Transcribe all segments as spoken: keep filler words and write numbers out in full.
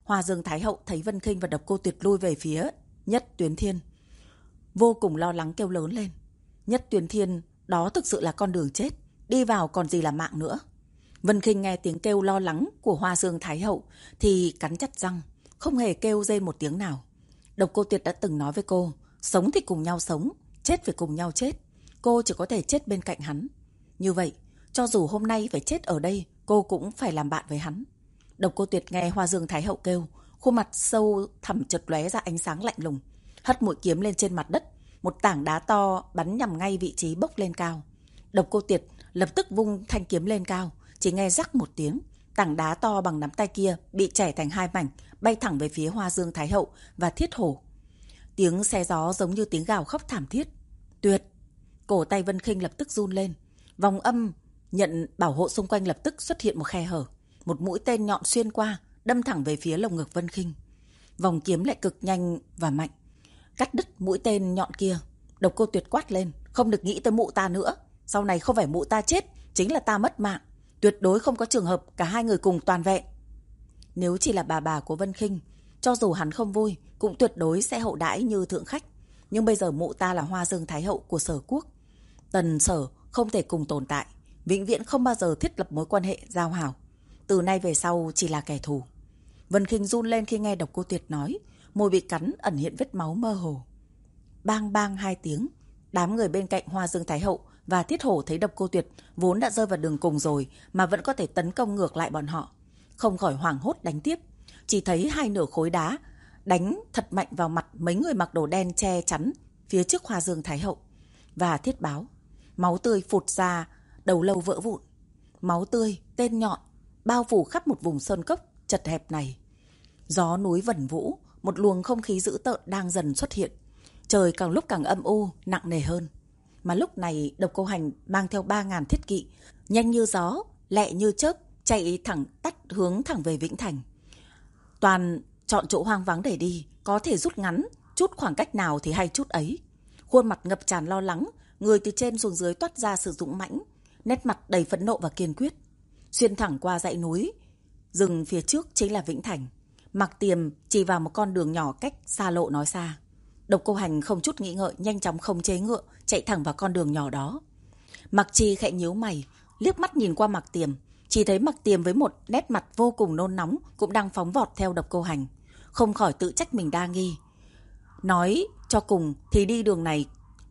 Hoa Dương Thái Hậu thấy Vân Khinh và Độc Cô Tuyệt lui về phía Nhất Tuyến Thiên, vô cùng lo lắng kêu lớn lên. Nhất Tuyến Thiên, đó thực sự là con đường chết, đi vào còn gì là mạng nữa. Vân Khinh nghe tiếng kêu lo lắng của Hoa Dương Thái Hậu thì cắn chặt răng, không hề kêu rên một tiếng nào. Độc Cô Tuyệt đã từng nói với cô, sống thì cùng nhau sống, chết phải cùng nhau chết. Cô chỉ có thể chết bên cạnh hắn. Như vậy, cho dù hôm nay phải chết ở đây, cô cũng phải làm bạn với hắn. Độc Cô Tuyệt nghe Hoa Dương Thái Hậu kêu, khuôn mặt sâu thẳm chợt lóe ra ánh sáng lạnh lùng, hất mũi kiếm lên trên mặt đất, một tảng đá to bắn nhằm ngay vị trí bốc lên cao. Độc Cô Tuyệt lập tức vung thanh kiếm lên cao, chỉ nghe rắc một tiếng, tảng đá to bằng nắm tay kia bị chẻ thành hai mảnh, bay thẳng về phía Hoa Dương Thái Hậu và Thiết Hổ. Tiếng xé gió giống như tiếng gào khóc thảm thiết. Tuyệt! Cổ tay Vân Khinh lập tức run lên, vòng âm nhận bảo hộ xung quanh lập tức xuất hiện một khe hở, một mũi tên nhọn xuyên qua, đâm thẳng về phía lồng ngực Vân Khinh. Vòng kiếm lại cực nhanh và mạnh, cắt đứt mũi tên nhọn kia. Độc Cô Tuyệt quát lên, không được nghĩ tới mụ ta nữa, sau này không phải mụ ta chết, chính là ta mất mạng, tuyệt đối không có trường hợp cả hai người cùng toàn vẹn. Nếu chỉ là bà bà của Vân Khinh, cho dù hắn không vui, cũng tuyệt đối sẽ hậu đãi như thượng khách. Nhưng bây giờ mụ ta là Hoa Dương Thái Hậu của Sở Quốc, Tần Sở không thể cùng tồn tại, vĩnh viễn không bao giờ thiết lập mối quan hệ giao hảo. Từ nay về sau chỉ là kẻ thù. Vân Khinh run lên khi nghe Độc Cô Tuyệt nói, môi bị cắn ẩn hiện vết máu mơ hồ. Bang bang hai tiếng, đám người bên cạnh Hoa Dương Thái Hậu và Thiết Hổ thấy Độc Cô Tuyệt vốn đã rơi vào đường cùng rồi mà vẫn có thể tấn công ngược lại bọn họ, không khỏi hoảng hốt đánh tiếp. Chỉ thấy hai nửa khối đá đánh thật mạnh vào mặt mấy người mặc đồ đen che chắn phía trước Hoa Dương Thái Hậu và Thiết Báo. Máu tươi phụt ra, đầu lâu vỡ vụn. Máu tươi, tên nhọn bao phủ khắp một vùng sơn cốc chật hẹp này. Gió núi vẩn vũ, một luồng không khí dữ tợn đang dần xuất hiện. Trời càng lúc càng âm u, nặng nề hơn. Mà lúc này Độc Cô Hành mang theo ba ngàn thiết kỵ, nhanh như gió, lẹ như chớp, chạy thẳng tắt hướng thẳng về Vĩnh Thành. Toàn chọn chỗ hoang vắng để đi, có thể rút ngắn chút khoảng cách nào thì hay chút ấy. Khuôn mặt ngập tràn lo lắng, người từ trên xuống dưới toát ra sự dũng mãnh, nét mặt đầy phẫn nộ và kiên quyết. Xuyên thẳng qua dãy núi, rừng phía trước chính là Vĩnh Thành. Mặc Tiềm chỉ vào một con đường nhỏ cách xa lộ nói xa. Độc Cô Hành không chút nghĩ ngợi, nhanh chóng khống chế ngựa, chạy thẳng vào con đường nhỏ đó. Mặc Trì khẽ nhíu mày, liếc mắt nhìn qua Mặc Tiềm, chỉ thấy Mặc Tiềm với một nét mặt vô cùng nôn nóng cũng đang phóng vọt theo Độc Cô Hành, không khỏi tự trách mình đa nghi. Nói cho cùng thì đi đường này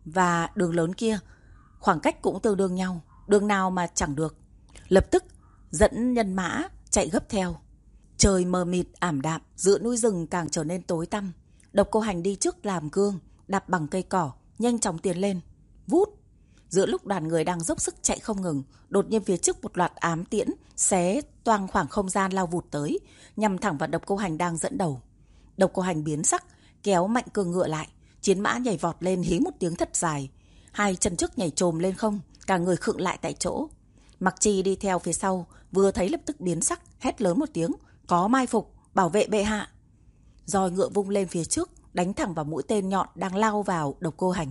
và đường lớn kia khoảng cách cũng tương đương nhau, đường nào mà chẳng được. Lập tức dẫn nhân mã chạy gấp theo. Trời mờ mịt ảm đạm, giữa núi rừng càng trở nên tối tăm. Độc Cô Hành đi trước làm gương, đạp bằng cây cỏ, nhanh chóng tiến lên. Vút! Giữa lúc đoàn người đang dốc sức chạy không ngừng, đột nhiên phía trước một loạt ám tiễn xé toang khoảng không gian lao vụt tới, nhằm thẳng vào Độc Cô Hành đang dẫn đầu. Độc Cô Hành biến sắc, kéo mạnh cương ngựa lại, chiến mã nhảy vọt lên hí một tiếng thật dài, hai chân trước nhảy trồm lên không, cả người khựng lại tại chỗ. Mặc Trì đi theo phía sau, vừa thấy lập tức biến sắc, hét lớn một tiếng, có mai phục, bảo vệ bệ hạ. Roi ngựa vung lên phía trước, đánh thẳng vào mũi tên nhọn đang lao vào Độc Cô Hành,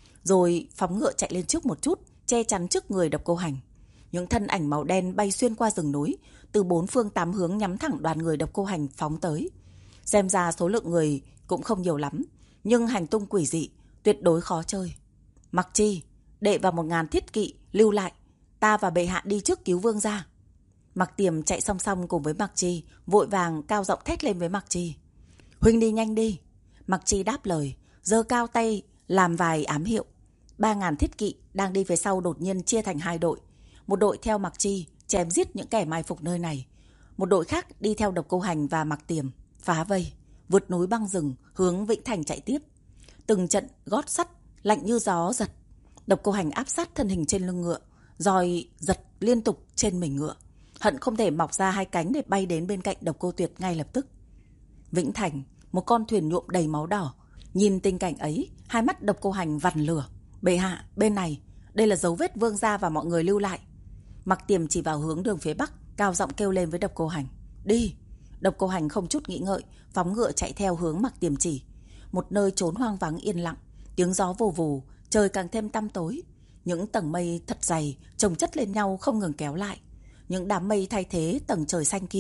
rồi phóng ngựa chạy lên trước một chút, che chắn trước người Độc Cô Hành. Những thân ảnh màu đen bay xuyên qua rừng núi, từ bốn phương tám hướng nhắm thẳng đoàn người Độc Cô Hành phóng tới. Xem ra số lượng người cũng không nhiều lắm, nhưng hành tung quỷ dị, tuyệt đối khó chơi. Mặc Trì, đệ vào một ngàn thiết kỵ lưu lại, ta và bệ hạ đi trước cứu vương gia. Mặc Tiềm chạy song song cùng với Mặc Trì, vội vàng cao giọng thét lên với Mặc Trì. Huynh đi nhanh đi. Mặc Trì đáp lời, giơ cao tay làm vài ám hiệu. Ba ngàn thiết kỵ đang đi phía sau đột nhiên chia thành hai đội. Một đội theo Mặc Trì chém giết những kẻ mai phục nơi này, một đội khác đi theo Độc Cô Hành và Mặc Tiềm phá vây, vượt núi băng rừng hướng Vĩnh Thành chạy tiếp. Từng trận gót sắt lạnh như gió giật. Độc Cô Hành áp sát thân hình trên lưng ngựa, roi giật liên tục trên mình ngựa, hận không thể mọc ra hai cánh để bay đến bên cạnh Độc Cô Tuyệt ngay lập tức. Vĩnh Thành, một con thuyền nhuộm đầy máu đỏ. Nhìn tình cảnh ấy, hai mắt Độc Cô Hành vằn lửa. Bệ hạ, bên này, đây là dấu vết vương gia và mọi người lưu lại. Mặc Tiềm chỉ vào hướng đường phía bắc, cao giọng kêu lên với Độc Cô Hành. Đi! Độc Cô Hành không chút nghĩ ngợi, phóng ngựa chạy theo hướng Mặc Tiềm chỉ. Một nơi trốn hoang vắng yên lặng, tiếng gió vù vù, trời càng thêm tăm tối. Những tầng mây thật dày chồng chất lên nhau không ngừng kéo lại. Những đám mây thay thế tầng trời xanh kia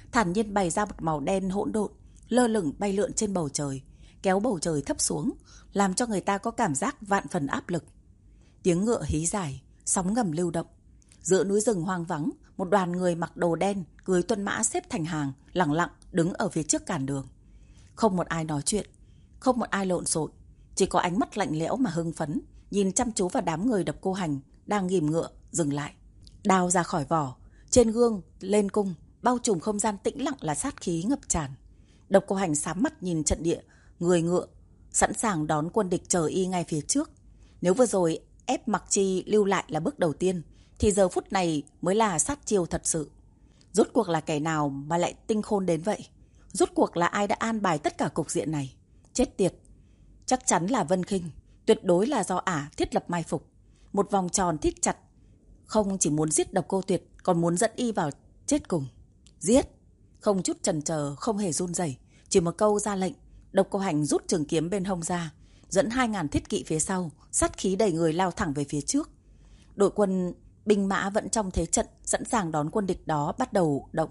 thản nhiên bày ra một màu đen hỗn độn, lơ lửng bay lượn trên bầu trời, kéo bầu trời thấp xuống, làm cho người ta có cảm giác vạn phần áp lực. Tiếng ngựa hí dài, sóng ngầm lưu động. Giữa núi rừng hoang vắng, một đoàn người mặc đồ đen, cưỡi tuân mã xếp thành hàng, lẳng lặng đứng ở phía trước cản đường. Không một ai nói chuyện, không một ai lộn xộn, chỉ có ánh mắt lạnh lẽo mà hưng phấn, nhìn chăm chú vào đám người Độc Cô Hành đang ghìm ngựa dừng lại. Đao ra khỏi vỏ, trên gương lên cung, bao trùm không gian tĩnh lặng là sát khí ngập tràn. Độc Cô Hành sám mắt nhìn trận địa, người ngựa sẵn sàng đón quân địch chờ y ngay phía trước. Nếu vừa rồi ép Mặc Chi lưu lại là bước đầu tiên, thì giờ phút này mới là sát chiêu thật sự. Rốt cuộc là kẻ nào mà lại tinh khôn đến vậy? Rốt cuộc là ai đã an bài tất cả cục diện này? Chết tiệt! Chắc chắn là Vân Khinh, tuyệt đối là do ả thiết lập mai phục. Một vòng tròn thít chặt, không chỉ muốn giết Độc Cô Tuyệt, còn muốn dẫn y vào chết cùng. Giết! Không chút chần chờ, không hề run rẩy, chỉ một câu ra lệnh. Độc Cô Hành rút trường kiếm bên hông ra, dẫn hai ngàn thiết kỵ phía sau, sát khí đầy người lao thẳng về phía trước. Đội quân binh mã vẫn trong thế trận, sẵn sàng đón quân địch đó bắt đầu động.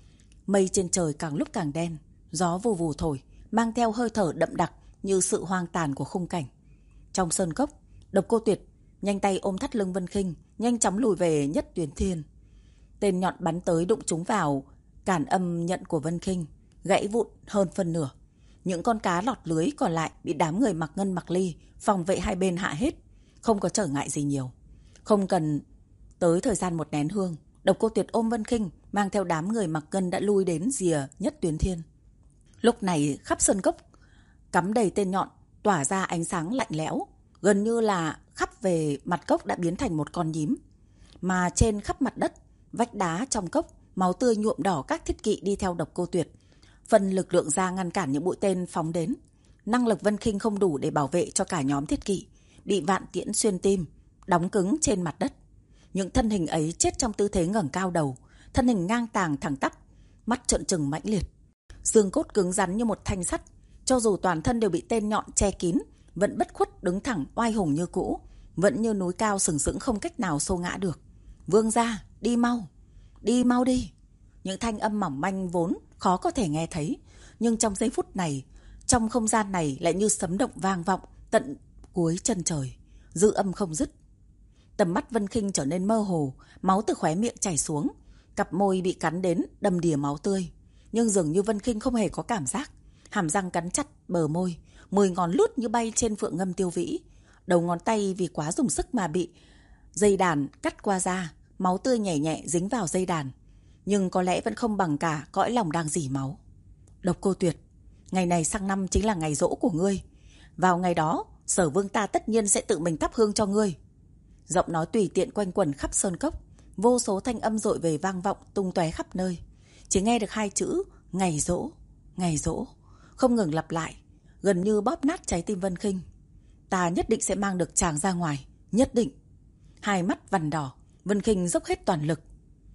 Mây trên trời càng lúc càng đen, gió vù vù thổi, mang theo hơi thở đậm đặc như sự hoang tàn của khung cảnh. Trong sơn cốc, Độc Cô Tuyệt nhanh tay ôm thắt lưng Vân Khinh, nhanh chóng lùi về Nhất Tuyến Thiên. Tên nhọn bắn tới đụng trúng vào cản âm nhận của Vân Khinh, gãy vụn hơn phân nửa. Những con cá lọt lưới còn lại bị đám người Mặc Ngân Mặc Ly phòng vệ hai bên hạ hết, không có trở ngại gì nhiều. Không cần tới thời gian một nén hương, Độc Cô Tuyệt ôm Vân Khinh mang theo đám người Mặc Ngân đã lui đến rìa Nhất Tuyến Thiên. Lúc này khắp sơn cốc cắm đầy tên nhọn, tỏa ra ánh sáng lạnh lẽo, gần như là khắp về mặt cốc đã biến thành một con nhím. Mà trên khắp mặt đất, vách đá trong cốc, máu tươi nhuộm đỏ các thiết kỵ đi theo Độc Cô Tuyệt, phân lực lượng ra ngăn cản những mũi tên phóng đến. Năng lực Vân Khinh không đủ để bảo vệ cho cả nhóm thiết kỵ, bị vạn tiễn xuyên tim, đóng cứng trên mặt đất. Những thân hình ấy chết trong tư thế ngẩng cao đầu, thân hình ngang tàng thẳng tắp, mắt trợn trừng mãnh liệt, xương cốt cứng rắn như một thanh sắt, cho dù toàn thân đều bị tên nhọn che kín, vẫn bất khuất đứng thẳng oai hùng như cũ, vẫn như núi cao sừng sững không cách nào xô ngã được. Vương gia, đi mau, đi mau đi. Những thanh âm mỏng manh vốn khó có thể nghe thấy, nhưng trong giây phút này, trong không gian này lại như sấm động vang vọng tận cuối chân trời, dư âm không dứt. Tầm mắt Vân Khinh trở nên mơ hồ, máu từ khóe miệng chảy xuống, cặp môi bị cắn đến đầm đìa máu tươi, nhưng dường như Vân Khinh không hề có cảm giác. Hàm răng cắn chặt bờ môi, mười ngón lút như bay trên phượng ngâm tiêu vĩ, đầu ngón tay vì quá dùng sức mà bị dây đàn cắt qua da, máu tươi nhẹ nhẹ dính vào dây đàn, nhưng có lẽ vẫn không bằng cả cõi lòng đang rỉ máu. Độc Cô Tuyệt, ngày này sang năm chính là ngày giỗ của ngươi. Vào ngày đó, Sở Vương ta tất nhiên sẽ tự mình thắp hương cho ngươi. Giọng nói tùy tiện quanh quẩn khắp sơn cốc, vô số thanh âm dội về vang vọng tung tóe khắp nơi. Chỉ nghe được hai chữ ngày giỗ, ngày giỗ không ngừng lặp lại, gần như bóp nát trái tim Vân Khinh. Ta nhất định sẽ mang được chàng ra ngoài, nhất định. Hai mắt vằn đỏ, Vân Khinh dốc hết toàn lực.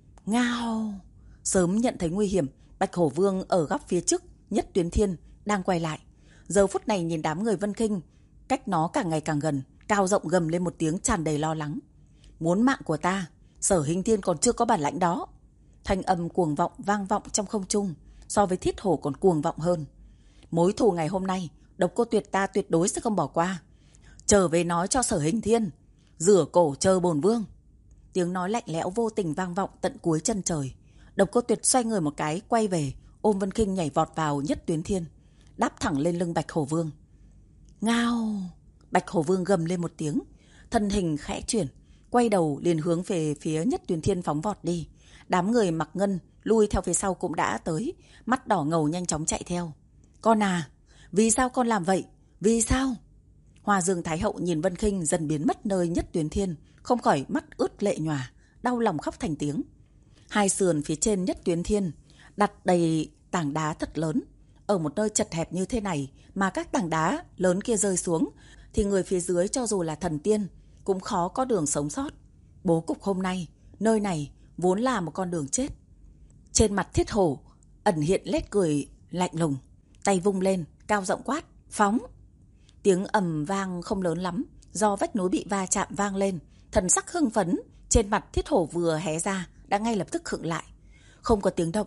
Ngao! Sớm nhận thấy nguy hiểm, Bạch Hổ Vương ở góc phía trước Nhất Tuyến Thiên đang quay lại. Giờ phút này nhìn đám người Vân Khinh cách nó càng ngày càng gần, cao giọng gầm lên một tiếng tràn đầy lo lắng. Muốn mạng của ta, Sở Hình Thiên còn chưa có bản lãnh đó. Thanh âm cuồng vọng vang vọng trong không trung, so với Thiết Hổ còn cuồng vọng hơn. Mối thù ngày hôm nay, Độc Cô Tuyệt ta tuyệt đối sẽ không bỏ qua. Trở về nói cho Sở Hình Thiên, rửa cổ chờ bổn vương. Tiếng nói lạnh lẽo vô tình vang vọng tận cuối chân trời. Độc Cô Tuyệt xoay người một cái, quay về, ôm Vân Khinh nhảy vọt vào Nhất Tuyến Thiên, đáp thẳng lên lưng Bạch Hổ Vương. Ngao! Bạch Hổ Vương gầm lên một tiếng, thân hình khẽ chuyển, quay đầu liền hướng về phía Nhất Tuyến Thiên phóng vọt đi. Đám người Mặc Ngân lui theo phía sau cũng đã tới, mắt đỏ ngầu nhanh chóng chạy theo. Con à, vì sao con làm vậy? Vì sao? Hoa Dương Thái Hậu nhìn Vân Khinh dần biến mất nơi Nhất Tuyến Thiên, không khỏi mắt ướt lệ nhòa, đau lòng khóc thành tiếng. Hai sườn phía trên Nhất Tuyến Thiên đặt đầy tảng đá thật lớn. Ở một nơi chật hẹp như thế này mà các tảng đá lớn kia rơi xuống, thì người phía dưới cho dù là thần tiên cũng khó có đường sống sót. Bố cục hôm nay, nơi này vốn là một con đường chết. Trên mặt Thiết Hổ ẩn hiện nét cười lạnh lùng, tay vung lên, cao giọng quát, phóng. Tiếng ầm vang không lớn lắm, do vách núi bị va chạm vang lên, thần sắc hưng phấn trên mặt Thiết Hổ vừa hé ra đã ngay lập tức khựng lại. Không có tiếng động,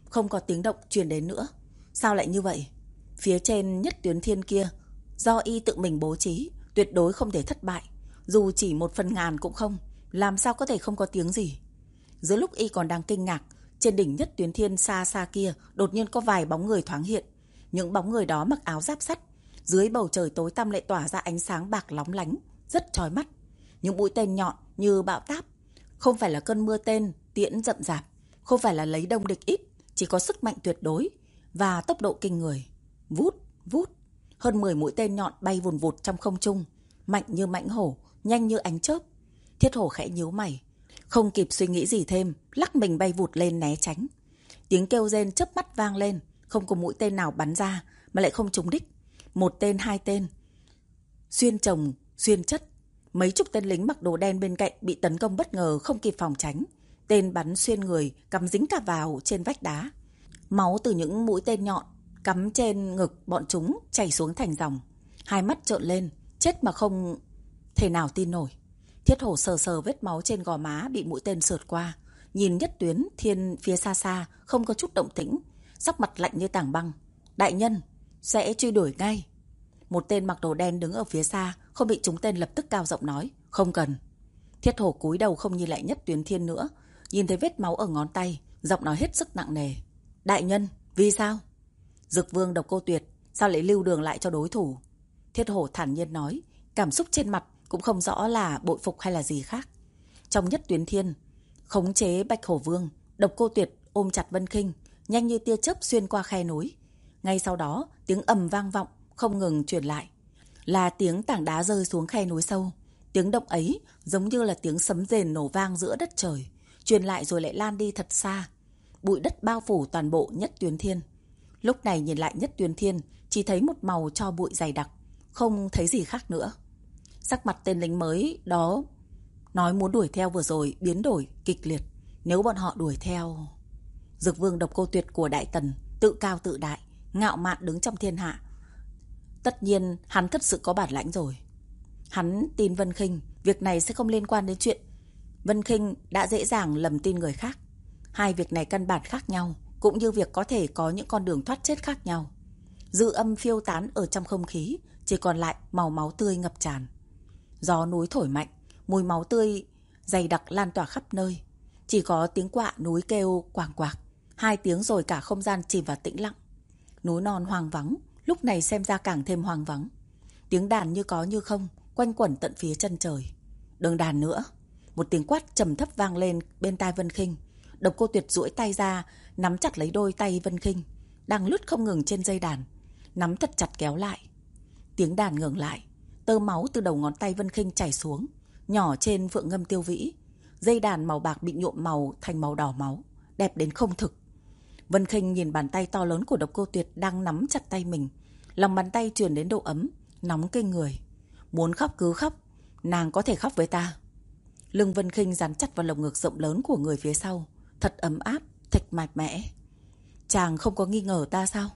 không có tiếng động truyền đến nữa. Sao lại như vậy? Phía trên Nhất Tuyến Thiên kia, do y tự mình bố trí, tuyệt đối không thể thất bại. Dù chỉ một phần ngàn cũng không, làm sao có thể không có tiếng gì? Giữa lúc y còn đang kinh ngạc, trên đỉnh Nhất Tuyến Thiên xa xa kia đột nhiên có vài bóng người thoáng hiện. Những bóng người đó mặc áo giáp sắt, dưới bầu trời tối tăm lại tỏa ra ánh sáng bạc lóng lánh, rất chói mắt. Những mũi tên nhọn như bão táp, không phải là cơn mưa tên, tiễn rậm rạp, không phải là lấy đông địch ít, chỉ có sức mạnh tuyệt đối và tốc độ kinh người. Vút, vút, hơn mười mũi tên nhọn bay vùn vụt trong không trung, mạnh như mãnh hổ, nhanh như ánh chớp. Thiết Hổ khẽ nhíu mày, không kịp suy nghĩ gì thêm, lắc mình bay vụt lên né tránh. Tiếng kêu rên chớp mắt vang lên, không có mũi tên nào bắn ra mà lại không trúng đích. Một tên, hai tên, xuyên chồng, xuyên chất. Mấy chục tên lính mặc đồ đen bên cạnh bị tấn công bất ngờ không kịp phòng tránh. Tên bắn xuyên người, cắm dính cả vào trên vách đá. Máu từ những mũi tên nhọn cắm trên ngực bọn chúng chảy xuống thành dòng. Hai mắt trợn lên, chết mà không thể nào tin nổi. Thiết Hổ sờ sờ vết máu trên gò má bị mũi tên sượt qua, nhìn Nhất Tuyến Thiên phía xa xa không có chút động tĩnh, sắc mặt lạnh như tảng băng. Đại nhân, sẽ truy đuổi ngay. Một tên mặc đồ đen đứng ở phía xa, không bị trúng tên lập tức cao giọng nói, không cần. Thiết Hổ cúi đầu không nhìn lại Nhất Tuyến Thiên nữa, nhìn thấy vết máu ở ngón tay, giọng nói hết sức nặng nề. Đại nhân, vì sao? Dực Vương Độc Cô Tuyệt, sao lại lưu đường lại cho đối thủ? Thiết Hổ thản nhiên nói, cảm xúc trên mặt cũng không rõ là bội phục hay là gì khác. Trong Nhất Tuyến Thiên, khống chế Bạch Hổ Vương, Độc Cô Tuyệt ôm chặt Vân Khinh, nhanh như tia chớp xuyên qua khe núi. Ngay sau đó, tiếng ầm vang vọng, không ngừng truyền lại. Là tiếng tảng đá rơi xuống khe núi sâu. Tiếng động ấy giống như là tiếng sấm rền nổ vang giữa đất trời, truyền lại rồi lại lan đi thật xa. Bụi đất bao phủ toàn bộ Nhất Tuyến Thiên. Lúc này nhìn lại Nhất Tuyến Thiên, chỉ thấy một màu tro bụi dày đặc, không thấy gì khác nữa. Sắc mặt tên lính mới đó nói muốn đuổi theo vừa rồi biến đổi kịch liệt. Nếu bọn họ đuổi theo... Dực Vương Độc Cô Tuyệt của Đại Tần, tự cao tự đại, ngạo mạn đứng trong thiên hạ. Tất nhiên hắn thật sự có bản lãnh rồi. Hắn tin Vân Khinh, việc này sẽ không liên quan đến chuyện Vân Khinh đã dễ dàng lầm tin người khác. Hai việc này căn bản khác nhau, cũng như việc có thể có những con đường thoát chết khác nhau. Dư âm phiêu tán ở trong không khí, chỉ còn lại màu máu tươi ngập tràn. Gió núi thổi mạnh, mùi máu tươi dày đặc lan tỏa khắp nơi. Chỉ có tiếng quạ núi kêu quàng quạc, hai tiếng rồi cả không gian chìm vào tĩnh lặng. Núi non hoang vắng, lúc này xem ra càng thêm hoang vắng. Tiếng đàn như có như không, quanh quẩn tận phía chân trời. Đừng đàn nữa. Một tiếng quát trầm thấp vang lên bên tai Vân Khinh. Độc Cô Tuyệt duỗi tay ra, nắm chặt lấy đôi tay Vân Khinh, đang lướt không ngừng trên dây đàn, nắm thật chặt kéo lại. Tiếng đàn ngừng lại, tơ máu từ đầu ngón tay Vân Khinh chảy xuống, nhỏ trên Phượng Ngâm Tiêu Vĩ. Dây đàn màu bạc bị nhuộm màu thành màu đỏ máu, đẹp đến không thực. Vân Khinh nhìn bàn tay to lớn của Độc Cô Tuyệt đang nắm chặt tay mình, lòng bàn tay truyền đến độ ấm, nóng kinh người. Muốn khóc cứ khóc, nàng có thể khóc với ta. Lưng Vân Khinh dán chặt vào lồng ngực rộng lớn của người phía sau, thật ấm áp, thật mạch mẽ. Chàng không có nghi ngờ ta sao?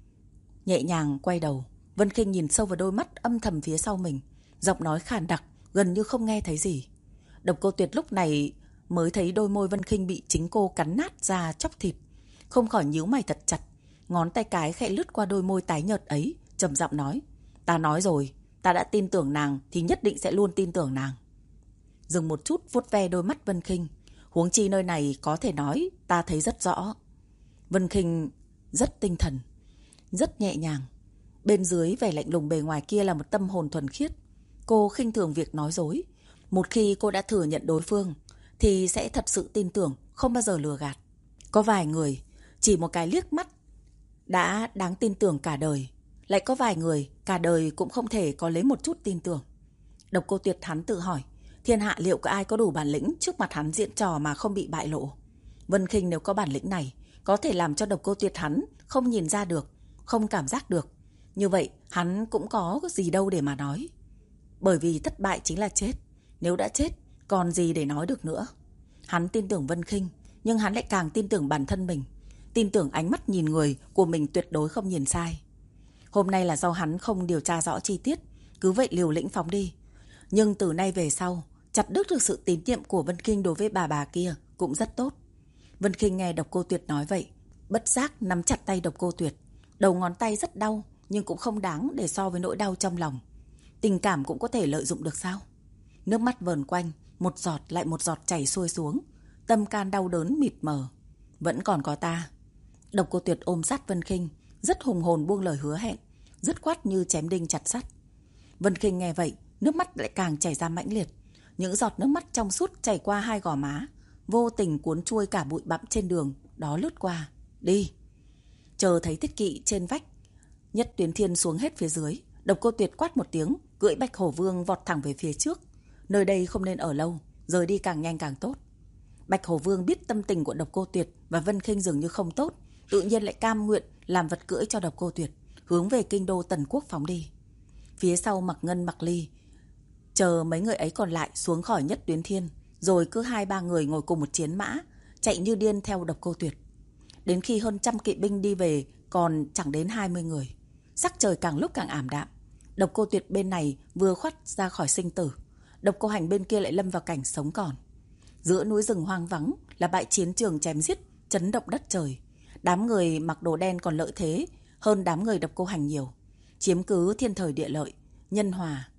Nhẹ nhàng quay đầu, Vân Khinh nhìn sâu vào đôi mắt âm thầm phía sau mình, giọng nói khàn đặc, gần như không nghe thấy gì. Độc Cô Tuyệt lúc này mới thấy đôi môi Vân Khinh bị chính cô cắn nát ra chóc thịt, không khỏi nhíu mày thật chặt, ngón tay cái khẽ lướt qua đôi môi tái nhợt ấy, trầm giọng nói: "Ta nói rồi, ta đã tin tưởng nàng thì nhất định sẽ luôn tin tưởng nàng." Dừng một chút vuốt ve đôi mắt Vân Khinh, huống chi nơi này có thể nói ta thấy rất rõ. Vân Khinh rất tinh thần, rất nhẹ nhàng. Bên dưới vẻ lạnh lùng bề ngoài kia là một tâm hồn thuần khiết. Cô khinh thường việc nói dối. Một khi cô đã thừa nhận đối phương thì sẽ thật sự tin tưởng, không bao giờ lừa gạt. Có vài người chỉ một cái liếc mắt đã đáng tin tưởng cả đời. Lại có vài người cả đời cũng không thể có lấy một chút tin tưởng. Độc Cô Tuyệt hắn tự hỏi, thiên hạ liệu có ai có đủ bản lĩnh trước mặt hắn diễn trò mà không bị bại lộ? Vân Khinh nếu có bản lĩnh này, có thể làm cho Độc Cô Tuyệt hắn không nhìn ra được, không cảm giác được. Như vậy hắn cũng có gì đâu để mà nói. Bởi vì thất bại chính là chết. Nếu đã chết, còn gì để nói được nữa. Hắn tin tưởng Vân Khinh, nhưng hắn lại càng tin tưởng bản thân mình. Tin tưởng ánh mắt nhìn người của mình tuyệt đối không nhìn sai. Hôm nay là do hắn không điều tra rõ chi tiết, cứ vậy liều lĩnh phóng đi. Nhưng từ nay về sau, chặt đứt được sự tín nhiệm của Vân Khinh đối với bà bà kia cũng rất tốt. Vân Khinh nghe Độc Cô Tuyệt nói vậy, Bất giác nắm chặt tay Độc Cô Tuyệt. Đầu ngón tay rất đau, nhưng cũng không đáng để so với nỗi đau trong lòng. Tình cảm cũng có thể lợi dụng được sao? Nước mắt vờn quanh, một giọt lại một giọt chảy xuôi xuống. Tâm can đau đớn mịt mờ. Vẫn còn có ta. Độc Cô Tuyệt ôm sát Vân Khinh, rất hùng hồn buông lời hứa hẹn, dứt khoát như chém đinh chặt sắt. Vân Khinh nghe vậy, nước mắt lại càng chảy ra mãnh liệt. Những giọt nước mắt trong suốt chảy qua hai gò má, vô tình cuốn trôi cả bụi bặm trên đường đó lướt qua. Đi. Chờ thấy Thiết Kỵ trên vách, Nhất Tuyến Thiên xuống hết phía dưới. Độc Cô Tuyệt quát một tiếng, cưỡi Bạch Hổ Vương vọt thẳng về phía trước. Nơi đây không nên ở lâu, rời đi càng nhanh càng tốt. Bạch Hổ Vương biết tâm tình của Độc Cô Tuyệt và Vân Khinh dường như không tốt, tự nhiên lại cam nguyện làm vật cưỡi cho Độc Cô Tuyệt, hướng về kinh đô Tần Quốc phóng đi. Phía sau Mặc Ngân, Mặc Ly chờ mấy người ấy còn lại xuống khỏi Nhất Tuyến Thiên, rồi cứ hai ba người ngồi cùng một chiến mã, chạy như điên theo Độc Cô Tuyệt. Đến khi hơn trăm kỵ binh đi về, còn chẳng đến hai mươi người. Sắc trời càng lúc càng ảm đạm. Độc Cô Tuyệt bên này vừa thoát ra khỏi sinh tử, Độc Cô Hành bên kia lại lâm vào cảnh sống còn. Giữa núi rừng hoang vắng là bãi chiến trường chém giết, chấn động đất trời. Đám người mặc đồ đen còn lợi thế hơn đám người Độc Cô Hành nhiều, chiếm cứ thiên thời địa lợi, nhân hòa,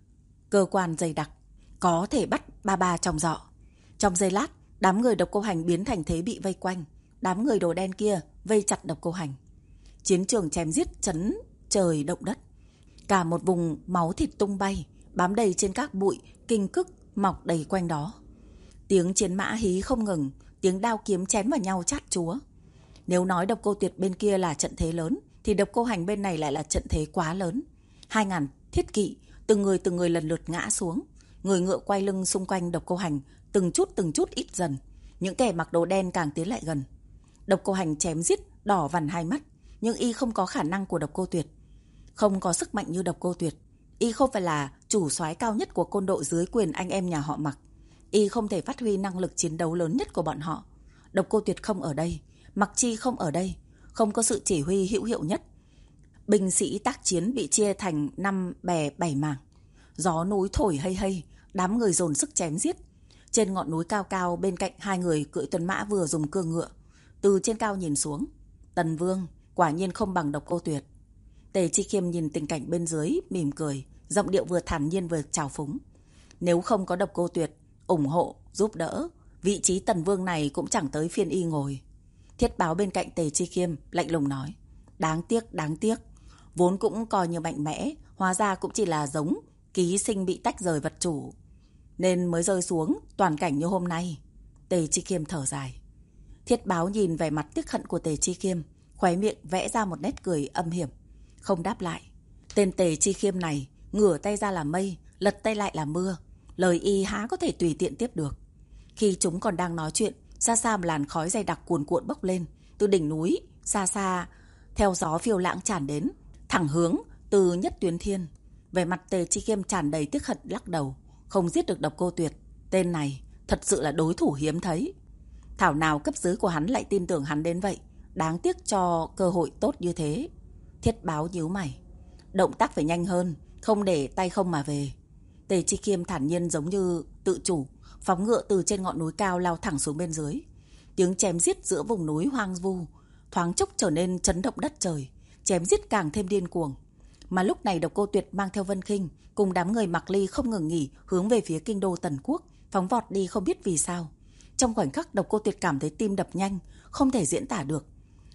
cơ quan dày đặc, có thể bắt ba ba trong giọ. Trong giây lát, đám người Độc Cô Hành biến thành thế bị vây quanh. Đám người đồ đen kia vây chặt Độc Cô Hành. Chiến trường chém giết chấn trời động đất. Cả một vùng máu thịt tung bay, bám đầy trên các bụi kinh cức mọc đầy quanh đó. Tiếng chiến mã hí không ngừng, tiếng đao kiếm chém vào nhau chát chúa. Nếu nói Độc Cô Tuyệt bên kia là trận thế lớn, thì Độc Cô Hành bên này lại là trận thế quá lớn. Hai ngàn thiết kỵ, từng người từng người lần lượt ngã xuống. Người ngựa quay lưng xung quanh Độc Cô Hành, từng chút từng chút ít dần. Những kẻ mặc đồ đen càng tiến lại gần. Độc Cô Hành chém giết, đỏ vằn hai mắt, nhưng y không có khả năng của Độc Cô Tuyệt, không có sức mạnh như Độc Cô Tuyệt. Y không phải là chủ soái cao nhất của côn đội dưới quyền anh em nhà họ Mặc. Y không thể phát huy năng lực chiến đấu lớn nhất của bọn họ. Độc Cô Tuyệt không ở đây, Mặc Chi không ở đây, không có sự chỉ huy hữu hiệu nhất. Binh sĩ tác chiến bị chia thành năm bè bảy mảng. Gió núi thổi hây hây, đám người dồn sức chém giết. Trên ngọn núi cao cao bên cạnh hai người cưỡi tuần mã vừa dùng cương ngựa. Từ trên cao nhìn xuống, Tần Vương quả nhiên không bằng Độc Cô Tuyệt. Tề Chi Khiêm nhìn tình cảnh bên dưới mỉm cười, giọng điệu vừa thản nhiên vừa trào phúng. Nếu không có Độc Cô Tuyệt ủng hộ, giúp đỡ, vị trí Tần Vương này cũng chẳng tới phiên y ngồi. Thiết Báo bên cạnh Tề Chi Khiêm lạnh lùng nói. Đáng tiếc, đáng tiếc. Vốn cũng coi như mạnh mẽ, hóa ra cũng chỉ là giống ký sinh bị tách rời vật chủ, nên mới rơi xuống toàn cảnh như hôm nay. Tề Chi Khiêm thở dài. Thiết Báo nhìn vẻ mặt tiếc hận của Tề Chi Khiêm, khóe miệng vẽ ra một nét cười âm hiểm, không đáp lại. Tên Tề Chi Khiêm này ngửa tay ra là mây, lật tay lại là mưa, lời y há có thể tùy tiện tiếp được. Khi chúng còn đang nói chuyện, xa xa một làn khói dày đặc cuồn cuộn bốc lên từ đỉnh núi, xa xa theo gió phiêu lãng tràn đến, thẳng hướng từ Nhất Tuyến Thiên. Vẻ mặt Tề Chi Khiêm tràn đầy tiếc hận, lắc đầu. Không giết được Độc Cô Tuyệt, tên này thật sự là đối thủ hiếm thấy. Thảo nào cấp dưới của hắn lại tin tưởng hắn đến vậy, đáng tiếc cho cơ hội tốt như thế. Thiết Báo nhíu mày. Động tác phải nhanh hơn, không để tay không mà về. Tề Chi Khiêm thản nhiên giống như tự chủ, phóng ngựa từ trên ngọn núi cao lao thẳng xuống bên dưới. Tiếng chém giết giữa vùng núi hoang vu thoáng chốc trở nên chấn động đất trời, chém giết càng thêm điên cuồng. Mà lúc này Độc Cô Tuyệt mang theo Vân Khinh cùng đám người Mặc Ly không ngừng nghỉ hướng về phía kinh đô Tần Quốc, phóng vọt đi không biết vì sao. Trong khoảnh khắc Độc Cô Tuyệt cảm thấy tim đập nhanh, không thể diễn tả được.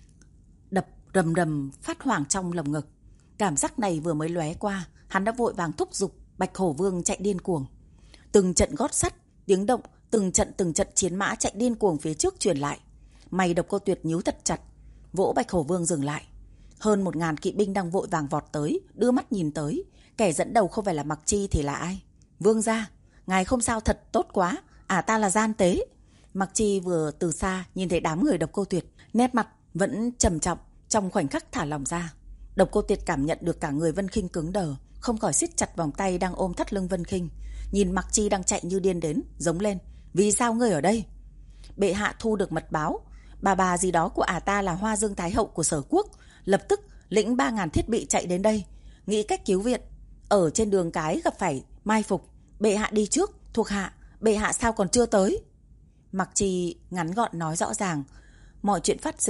Đập rầm rầm phát hoảng trong lồng ngực. Cảm giác này vừa mới lóe qua, hắn đã vội vàng thúc giục Bạch Hổ Vương chạy điên cuồng. Từng trận gót sắt, tiếng động, từng trận từng trận chiến mã chạy điên cuồng phía trước truyền lại. Mày Độc Cô Tuyệt nhíu thật chặt, vỗ Bạch Hổ Vương dừng lại. Hơn một ngàn kỵ binh đang vội vàng vọt tới, đưa mắt nhìn tới. Kẻ dẫn đầu không phải là Mặc Chi thì là ai? Vương gia, ngài không sao thật tốt quá, à ta là gian tế. Mặc Chi vừa từ xa nhìn thấy đám người Độc Cô Tuyệt, nét mặt vẫn trầm trọng, trong khoảnh khắc thả lòng ra. Độc Cô Tuyệt cảm nhận được cả người Vân Khinh cứng đờ, không khỏi siết chặt vòng tay đang ôm thắt lưng Vân Khinh. Nhìn Mặc Chi đang chạy như điên đến, giống lên. Vì sao ngươi ở đây? Bệ hạ thu được mật báo, bà bà gì đó của ả ta là Hoa Dương Thái Hậu của Sở Quốc, lập tức lĩnh ba ngàn thiết bị chạy đến đây, nghĩ cách cứu viện. Ở trên đường cái gặp phải mai phục, bệ hạ đi trước, thuộc hạ, bệ hạ sao còn chưa tới? Mặc Chi ngắn gọn nói rõ ràng mọi chuyện phát sinh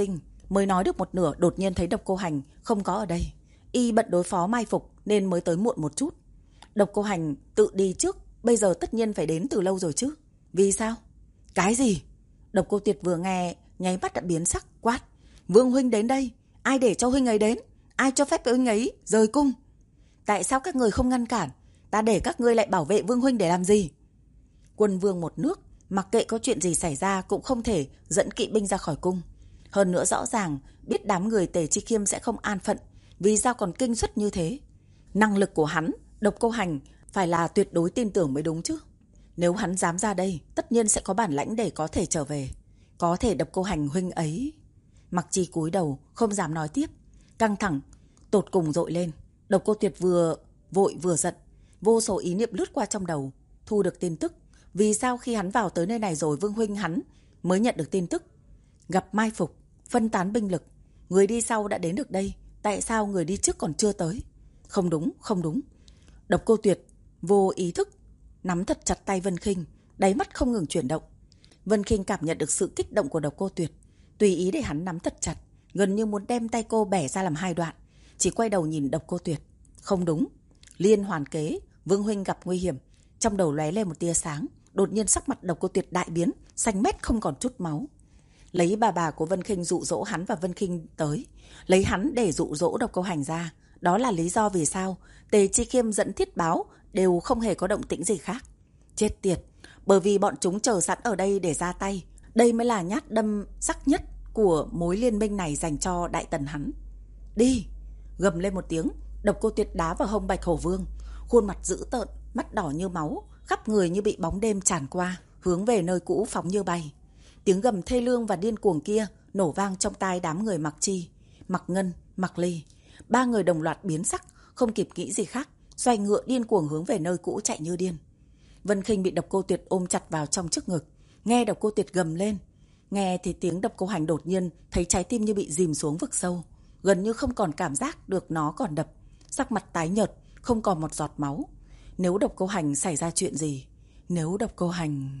Mới nói được một nửa đột nhiên thấy Độc Cô Hành không có ở đây. Y bận đối phó mai phục nên mới tới muộn một chút. Độc Cô Hành tự đi trước, bây giờ tất nhiên phải đến từ lâu rồi chứ. Vì sao? Cái gì? Độc Cô Tuyệt vừa nghe, nháy mắt đã biến sắc, quát. Vương huynh đến đây, ai để cho huynh ấy đến? Ai cho phép huynh ấy rời cung? Tại sao các người không ngăn cản? Ta để các ngươi lại bảo vệ Vương huynh để làm gì? Quân vương một nước, mặc kệ có chuyện gì xảy ra cũng không thể dẫn kỵ binh ra khỏi cung. Hơn nữa rõ ràng biết đám người Tề Chi Khiêm sẽ không an phận, vì sao còn kinh suất như thế? Năng lực của hắn, Độc Cô Hành phải là tuyệt đối tin tưởng mới đúng chứ. Nếu hắn dám ra đây, tất nhiên sẽ có bản lãnh để có thể trở về. Có thể Độc Cô Hành huynh ấy... Mặc Chi cúi đầu, không dám nói tiếp. Căng thẳng, tột cùng dội lên. Độc Cô Tuyệt vừa vội vừa giận. Vô số ý niệm lướt qua trong đầu. Thu được tin tức. Vì sao khi hắn vào tới nơi này rồi Vương huynh hắn mới nhận được tin tức? Gặp mai phục, phân tán binh lực. Người đi sau đã đến được đây. Tại sao người đi trước còn chưa tới? Không đúng, không đúng. Độc Cô Tuyệt vô ý thức nắm thật chặt tay Vân Khinh, đáy mắt không ngừng chuyển động. Vân Khinh cảm nhận được sự kích động của Độc Cô Tuyệt, tùy ý để hắn nắm thật chặt, gần như muốn đem tay cô bẻ ra làm hai đoạn. Chỉ quay đầu nhìn Độc Cô Tuyệt. Không đúng, liên hoàn kế, Vương huynh gặp nguy hiểm. Trong đầu lóe lên một tia sáng, đột nhiên sắc mặt Độc Cô Tuyệt đại biến, xanh mét không còn chút máu. Lấy bà bà của Vân Khinh dụ dỗ hắn và Vân Khinh tới, lấy hắn để dụ dỗ Độc Cô Hành ra. Đó là lý do vì sao Tề Chi Khiêm dẫn thiết báo đều không hề có động tĩnh gì khác. Chết tiệt, bởi vì bọn chúng chờ sẵn ở đây để ra tay. Đây mới là nhát đâm sắc nhất của mối liên minh này dành cho Đại Tần hắn. Đi! Gầm lên một tiếng, Độc Cô Tuyệt đá vào hông Bạch Hổ Vương. Khuôn mặt dữ tợn, mắt đỏ như máu, khắp người như bị bóng đêm tràn qua, hướng về nơi cũ phóng như bay. Tiếng gầm thê lương và điên cuồng kia nổ vang trong tai đám người Mặc Chi, Mặc Ngân, Mặc Ly. Ba người đồng loạt biến sắc, không kịp nghĩ gì khác, xoay ngựa điên cuồng hướng về nơi cũ chạy như điên. Vân Khinh bị Độc Cô Tuyệt ôm chặt vào trong trước ngực, nghe Độc Cô Tuyệt gầm lên. Nghe thì tiếng Độc Cô Hành đột nhiên thấy trái tim như bị dìm xuống vực sâu, gần như không còn cảm giác được nó còn đập, sắc mặt tái nhợt, không còn một giọt máu. Nếu Độc Cô Hành xảy ra chuyện gì, nếu Độc Cô Hành...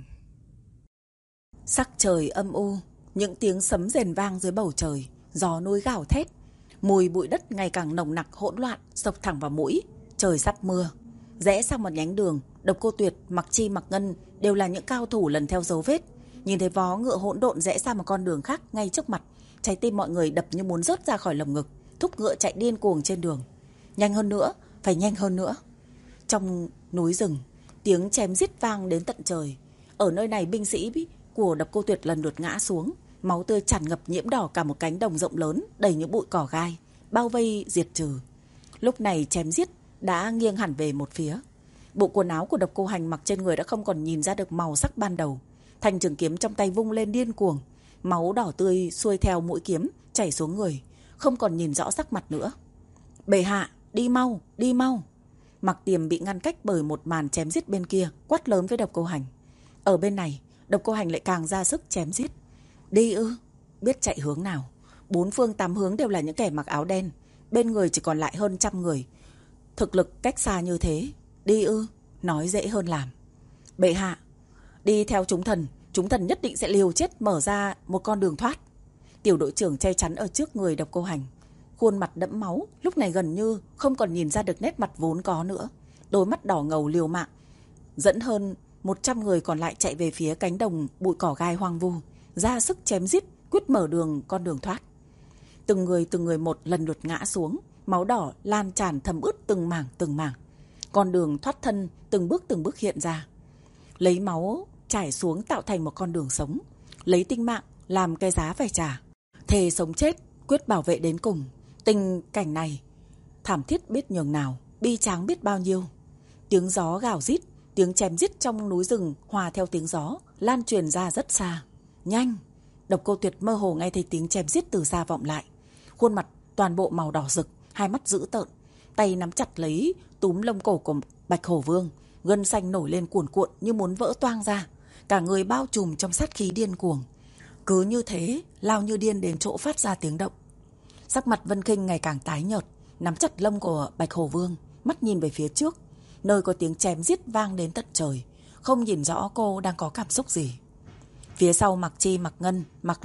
Sắc trời âm u, những tiếng sấm rền vang dưới bầu trời, gió núi gào thét, mùi bụi đất ngày càng nồng nặc hỗn loạn xộc thẳng vào mũi. Trời sắp mưa. Rẽ sang một nhánh đường, Độc Cô Tuyệt, Mặc Chi, Mặc Ngân đều là những cao thủ lần theo dấu vết. Nhìn thấy vó ngựa hỗn độn rẽ sang một con đường khác ngay trước mặt, trái tim mọi người đập như muốn rớt ra khỏi lồng ngực, thúc ngựa chạy điên cuồng trên đường. Nhanh hơn nữa, phải nhanh hơn nữa. Trong núi rừng, tiếng chém giết vang đến tận trời. Ở nơi này binh sĩ của Độc Cô Tuyệt lần lượt ngã xuống, máu tươi tràn ngập nhiễm đỏ cả một cánh đồng rộng lớn đầy những bụi cỏ gai, bao vây diệt trừ. Lúc này chém giết đã nghiêng hẳn về một phía. Bộ quần áo của Độc Cô Hành mặc trên người đã không còn nhìn ra được màu sắc ban đầu. Thanh trường kiếm trong tay vung lên điên cuồng, máu đỏ tươi xuôi theo mũi kiếm chảy xuống người, không còn nhìn rõ sắc mặt nữa. Bệ hạ, đi mau, đi mau. Mặc Tiềm bị ngăn cách bởi một màn chém giết bên kia, quát lớn với Độc Cô Hành. Ở bên này, Độc Cô Hành lại càng ra sức chém giết. Đi ư? Biết chạy hướng nào? Bốn phương tám hướng đều là những kẻ mặc áo đen, bên người chỉ còn lại hơn trăm người. Thực lực cách xa như thế, đi ư? Nói dễ hơn làm. Bệ hạ, đi theo chúng thần, chúng thần nhất định sẽ liều chết mở ra một con đường thoát. Tiểu đội trưởng che chắn ở trước người Độc Cô Hành, khuôn mặt đẫm máu, lúc này gần như không còn nhìn ra được nét mặt vốn có nữa. Đôi mắt đỏ ngầu liều mạng, dẫn hơn một trăm người còn lại chạy về phía cánh đồng bụi cỏ gai hoang vu, ra sức chém giết, quyết mở đường con đường thoát. Từng người từng người một lần lượt ngã xuống, máu đỏ lan tràn thấm ướt từng mảng từng mảng. Con đường thoát thân từng bước từng bước hiện ra, lấy máu chảy xuống tạo thành một con đường sống, lấy tinh mạng làm cái giá phải trả, thề sống chết quyết bảo vệ đến cùng. Tình cảnh này thảm thiết biết nhường nào, bi tráng biết bao nhiêu. Tiếng gió gào rít, tiếng chém giết trong núi rừng hòa theo tiếng gió lan truyền ra rất xa. Nhanh! Độc Cô Tuyệt mơ hồ nghe thấy tiếng chém giết từ xa vọng lại, khuôn mặt toàn bộ màu đỏ rực, hai mắt dữ tợn, tay nắm chặt lấy túm lông cổ của Bạch Hổ Vương, gân xanh nổi lên cuồn cuộn như muốn vỡ toang ra, cả người bao trùm trong sát khí điên cuồng. Cứ như thế lao như điên đến chỗ phát ra tiếng động. Sắc mặt Vân Khinh ngày càng tái nhợt, nắm chặt lông của Bạch Hổ Vương, mắt nhìn về phía trước, nơi có tiếng chém giết vang đến tận trời, không nhìn rõ cô đang có cảm xúc gì. Phía sau Mặc Chi, Mặc Ngân, Mặc Ly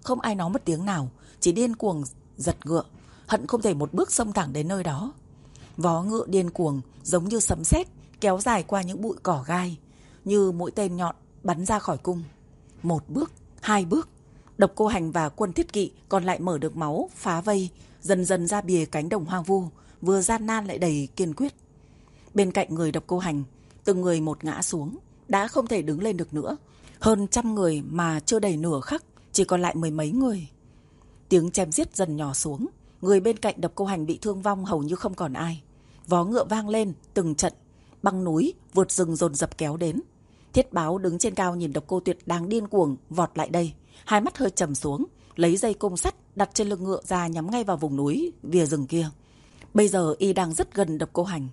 không ai nói một tiếng nào, chỉ điên cuồng giật ngựa, hận không thể một bước xông thẳng đến nơi đó. Vó ngựa điên cuồng giống như sấm sét kéo dài qua những bụi cỏ gai, như mũi tên nhọn bắn ra khỏi cung. Một bước, hai bước, Độc Cô Hành và quân thiết kỵ còn lại mở được máu, phá vây, dần dần ra bìa cánh đồng hoang vu, vừa gian nan lại đầy kiên quyết. Bên cạnh người Độc Cô Hành, từng người một ngã xuống, đã không thể đứng lên được nữa. Hơn trăm người mà chưa đầy nửa khắc, chỉ còn lại mười mấy người. Tiếng chém giết dần nhỏ xuống, người bên cạnh Độc Cô Hành bị thương vong hầu như không còn ai. Vó ngựa vang lên từng trận, băng núi vượt rừng dồn dập kéo đến. Thiết Báo đứng trên cao nhìn Độc Cô Tuyệt đang điên cuồng vọt lại đây, hai mắt hơi trầm xuống, lấy dây cung sắt đặt trên lưng ngựa ra nhắm ngay vào vùng núi vìa rừng kia. Bây giờ y đang rất gần Độc Cô Hành.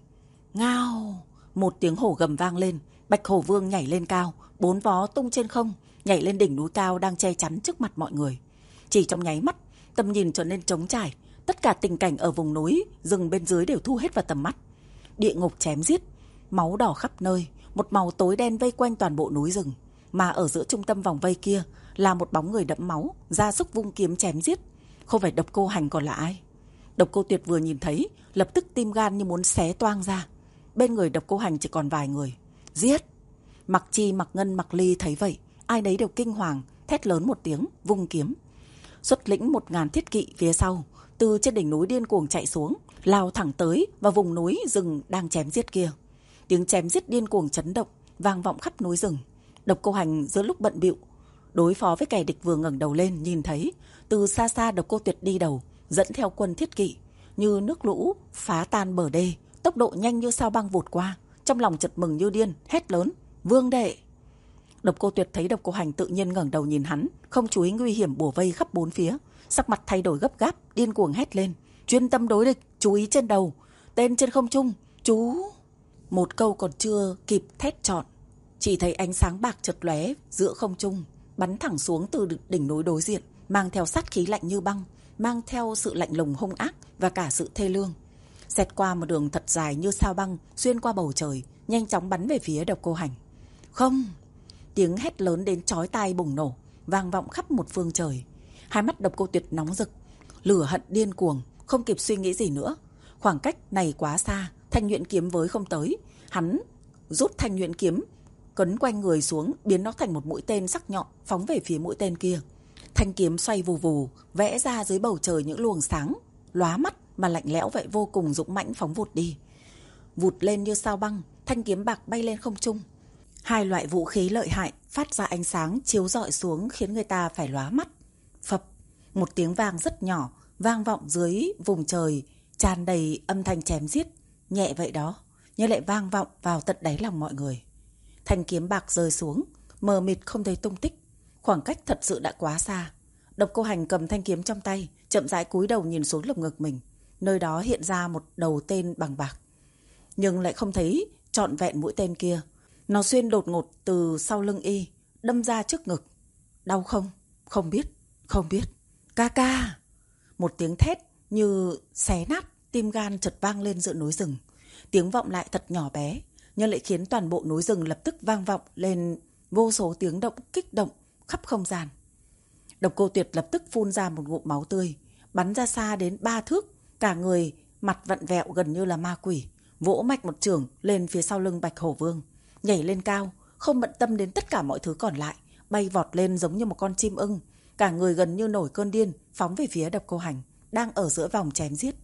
Ngao! Một tiếng hổ gầm vang lên, Bạch Hổ Vương nhảy lên cao, bốn vó tung trên không, nhảy lên đỉnh núi cao đang che chắn trước mặt mọi người. Chỉ trong nháy mắt, tầm nhìn trở nên trống trải, tất cả tình cảnh ở vùng núi, rừng bên dưới đều thu hết vào tầm mắt. Địa ngục chém giết, máu đỏ khắp nơi, một màu tối đen vây quanh toàn bộ núi rừng, mà ở giữa trung tâm vòng vây kia là một bóng người đẫm máu, ra sức vung kiếm chém giết. Không phải Độc Cô Hành còn là ai? Độc Cô Tuyệt vừa nhìn thấy, lập tức tim gan như muốn xé toang ra. Bên người Độc Cô Hành chỉ còn vài người. Giết! Mặc Chi, Mặc Ngân, Mặc Ly thấy vậy, ai nấy đều kinh hoàng, thét lớn một tiếng, vung kiếm. Xuất lĩnh một ngàn thiết kỵ phía sau, từ trên đỉnh núi điên cuồng chạy xuống, lao thẳng tới vào vùng núi rừng đang chém giết kia. Tiếng chém giết điên cuồng chấn động, vang vọng khắp núi rừng. Độc Cô Hành giữa lúc bận bịu đối phó với kẻ địch vừa ngẩng đầu lên, nhìn thấy từ xa xa Độc Cô Tuyệt đi đầu, dẫn theo quân thiết kỵ như nước lũ phá tan bờ đê, tốc độ nhanh như sao băng vụt qua. Trong lòng chợt mừng như điên, hét lớn: Vương đệ! Độc Cô Tuyệt thấy Độc Cô Hành tự nhiên ngẩng đầu nhìn hắn, không chú ý nguy hiểm bủa vây khắp bốn phía, sắc mặt thay đổi gấp gáp, điên cuồng hét lên: Chuyên tâm đối địch, chú ý trên đầu, tên trên không trung, chú! Một câu còn chưa kịp thét trọn, chỉ thấy ánh sáng bạc chợt lóe giữa không trung, bắn thẳng xuống từ đỉnh núi đối diện, mang theo sát khí lạnh như băng, mang theo sự lạnh lùng hung ác và cả sự thê lương. Xẹt qua một đường thật dài như sao băng, xuyên qua bầu trời, nhanh chóng bắn về phía Độc Cô Hành. Không! Tiếng hét lớn đến chói tai bùng nổ, vang vọng khắp một phương trời. Hai mắt Độc Cô Tuyệt nóng rực, lửa hận điên cuồng, không kịp suy nghĩ gì nữa. Khoảng cách này quá xa, thanh nhuyễn kiếm với không tới. Hắn rút thanh nhuyễn kiếm, cấn quanh người xuống, biến nó thành một mũi tên sắc nhọn, phóng về phía mũi tên kia. Thanh kiếm xoay vù vù, vẽ ra dưới bầu trời những luồng sáng lóa mắt mà lạnh lẽo vậy, vô cùng dũng mãnh phóng vụt đi. Vụt lên như sao băng, thanh kiếm bạc bay lên không trung. Hai loại vũ khí lợi hại phát ra ánh sáng chiếu rọi xuống, khiến người ta phải lóa mắt. Phập, một tiếng vang rất nhỏ vang vọng dưới vùng trời, tràn đầy âm thanh chém giết, nhẹ vậy đó, nhưng lại vang vọng vào tận đáy lòng mọi người. Thanh kiếm bạc rơi xuống, mờ mịt không thấy tung tích, khoảng cách thật sự đã quá xa. Độc Cô Hành cầm thanh kiếm trong tay, chậm rãi cúi đầu nhìn xuống lồng ngực mình, nơi đó hiện ra một đầu tên bằng bạc, nhưng lại không thấy trọn vẹn mũi tên kia. Nó xuyên đột ngột từ sau lưng y, đâm ra trước ngực. Đau không? Không biết, không biết. Ca ca! Một tiếng thét như xé nát tim gan chợt vang lên giữa núi rừng. Tiếng vọng lại thật nhỏ bé, nhưng lại khiến toàn bộ núi rừng lập tức vang vọng lên vô số tiếng động kích động khắp không gian. Độc Cô Tuyệt lập tức phun ra một ngụm máu tươi, bắn ra xa đến ba thước, cả người mặt vặn vẹo gần như là ma quỷ, vỗ mạch một chưởng lên phía sau lưng Bạch Hổ Vương, nhảy lên cao, không bận tâm đến tất cả mọi thứ còn lại, bay vọt lên giống như một con chim ưng, cả người gần như nổi cơn điên, phóng về phía Độc Cô Hành đang ở giữa vòng chém giết.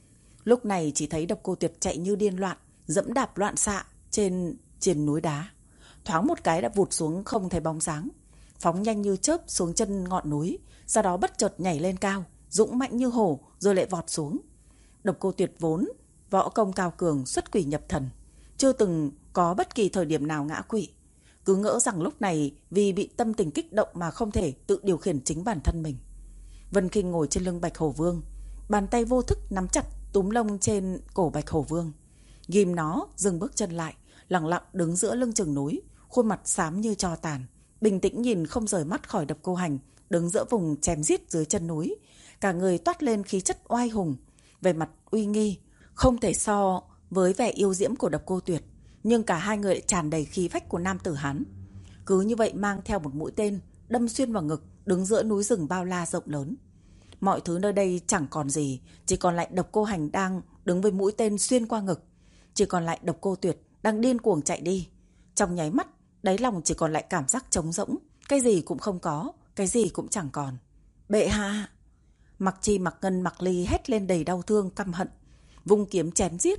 Lúc này chỉ thấy Độc Cô Tuyệt chạy như điên loạn, dẫm đạp loạn xạ trên triền núi đá, thoáng một cái đã vụt xuống không thấy bóng dáng, phóng nhanh như chớp xuống chân ngọn núi, sau đó bất chợt nhảy lên cao, dũng mạnh như hổ, rồi lại vọt xuống. Độc Cô Tuyệt vốn võ công cao cường, xuất quỷ nhập thần, chưa từng có bất kỳ thời điểm nào ngã quỵ, cứ ngỡ rằng lúc này vì bị tâm tình kích động mà không thể tự điều khiển chính bản thân mình. Vân Kinh ngồi trên lưng Bạch Hổ Vương, bàn tay vô thức nắm chặt túm lông trên cổ Bạch Hổ Vương, ghim nó dừng bước chân lại, lặng lặng đứng giữa lưng chừng núi, khuôn mặt xám như tro tàn, bình tĩnh nhìn không rời mắt khỏi Độc Cô Hành đứng giữa vùng chém giết dưới chân núi, cả người toát lên khí chất oai hùng, về mặt uy nghi, không thể so với vẻ yêu diễm của Độc Cô Tuyệt, nhưng cả hai người lại tràn đầy khí phách của nam tử Hán. Cứ như vậy mang theo một mũi tên đâm xuyên vào ngực, đứng giữa núi rừng bao la rộng lớn. Mọi thứ nơi đây chẳng còn gì, chỉ còn lại Độc Cô Hành đang đứng với mũi tên xuyên qua ngực. Chỉ còn lại Độc Cô Tuyệt đang điên cuồng chạy đi. Trong nháy mắt, đáy lòng chỉ còn lại cảm giác trống rỗng, cái gì cũng không có, cái gì cũng chẳng còn. Bệ hạ! Mặc Chi, Mặc Ngân, Mặc Ly hét lên đầy đau thương, căm hận, vung kiếm chém giết.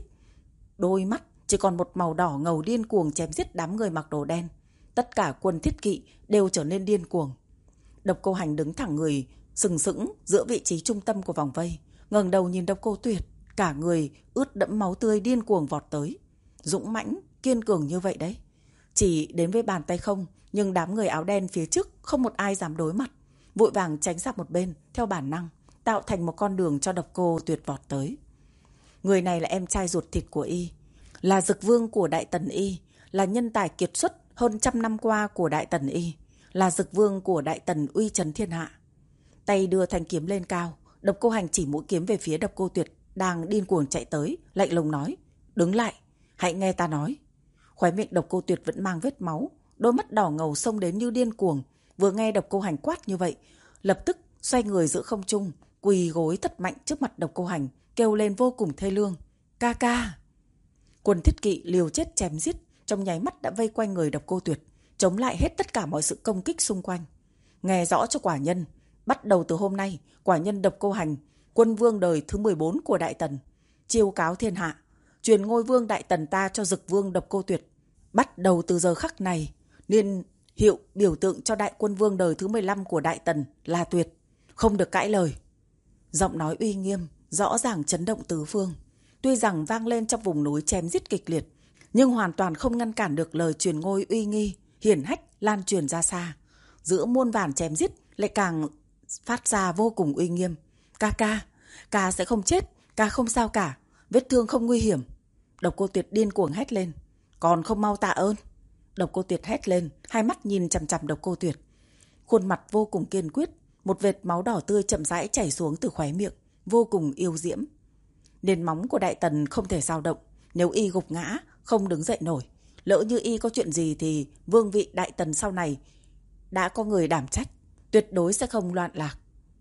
Đôi mắt chỉ còn một màu đỏ ngầu điên cuồng chém giết đám người mặc đồ đen. Tất cả quân thiết kỵ đều trở nên điên cuồng. Độc Cô Hành đứng thẳng người, sừng sững giữa vị trí trung tâm của vòng vây, ngẩng đầu nhìn Độc Cô Tuyệt, cả người ướt đẫm máu tươi điên cuồng vọt tới. Dũng mãnh, kiên cường như vậy đấy. Chỉ đến với bàn tay không, nhưng đám người áo đen phía trước không một ai dám đối mặt, vội vàng tránh sang một bên theo bản năng, tạo thành một con đường cho Độc Cô Tuyệt vọt tới. Người này là em trai ruột thịt của y, là Dực Vương của Đại Tần y, là nhân tài kiệt xuất hơn trăm năm qua của Đại Tần y, là Dực Vương của Đại Tần uy trấn thiên hạ. Tay đưa thanh kiếm lên cao, Độc Cô Hành chỉ mũi kiếm về phía Độc Cô Tuyệt đang điên cuồng chạy tới, lạnh lùng nói: "Đứng lại, hãy nghe ta nói." Khóe miệng Độc Cô Tuyệt vẫn mang vết máu, đôi mắt đỏ ngầu xông đến như điên cuồng. Vừa nghe Độc Cô Hành quát như vậy, lập tức xoay người giữa không trung, quỳ gối thật mạnh trước mặt Độc Cô Hành, kêu lên vô cùng thê lương: "Ca ca!" Quân thiết kỵ liều chết chém giết, trong nháy mắt đã vây quanh người Độc Cô Tuyệt, chống lại hết tất cả mọi sự công kích xung quanh. Nghe rõ cho quả nhân, bắt đầu từ hôm nay, quả nhân Độc Cô Hành, quân vương đời thứ mười bốn của Đại Tần, chiêu cáo thiên hạ, truyền ngôi vương Đại Tần ta cho Dực Vương Độc Cô Tuyệt. Bắt đầu từ giờ khắc này, niên hiệu biểu tượng cho Đại Quân Vương đời thứ mười lăm của Đại Tần là Tuyệt, không được cãi lời. Giọng nói uy nghiêm, rõ ràng chấn động tứ phương. Tuy rằng vang lên trong vùng núi chém giết kịch liệt, nhưng hoàn toàn không ngăn cản được lời truyền ngôi uy nghi, hiển hách lan truyền ra xa. Giữa muôn vàn chém giết lại càng phát ra vô cùng uy nghiêm. Ca ca, ca sẽ không chết, ca không sao cả, vết thương không nguy hiểm. Độc Cô Tuyệt điên cuồng hét lên: "Còn không mau tạ ơn!" Độc Cô Tuyệt hét lên, hai mắt nhìn chằm chằm Độc Cô Tuyệt, khuôn mặt vô cùng kiên quyết, một vệt máu đỏ tươi chậm rãi chảy xuống từ khóe miệng, vô cùng yêu diễm. Nền móng của Đại Tần không thể dao động, nếu y gục ngã, không đứng dậy nổi. Lỡ như y có chuyện gì thì vương vị Đại Tần sau này đã có người đảm trách, tuyệt đối sẽ không loạn lạc.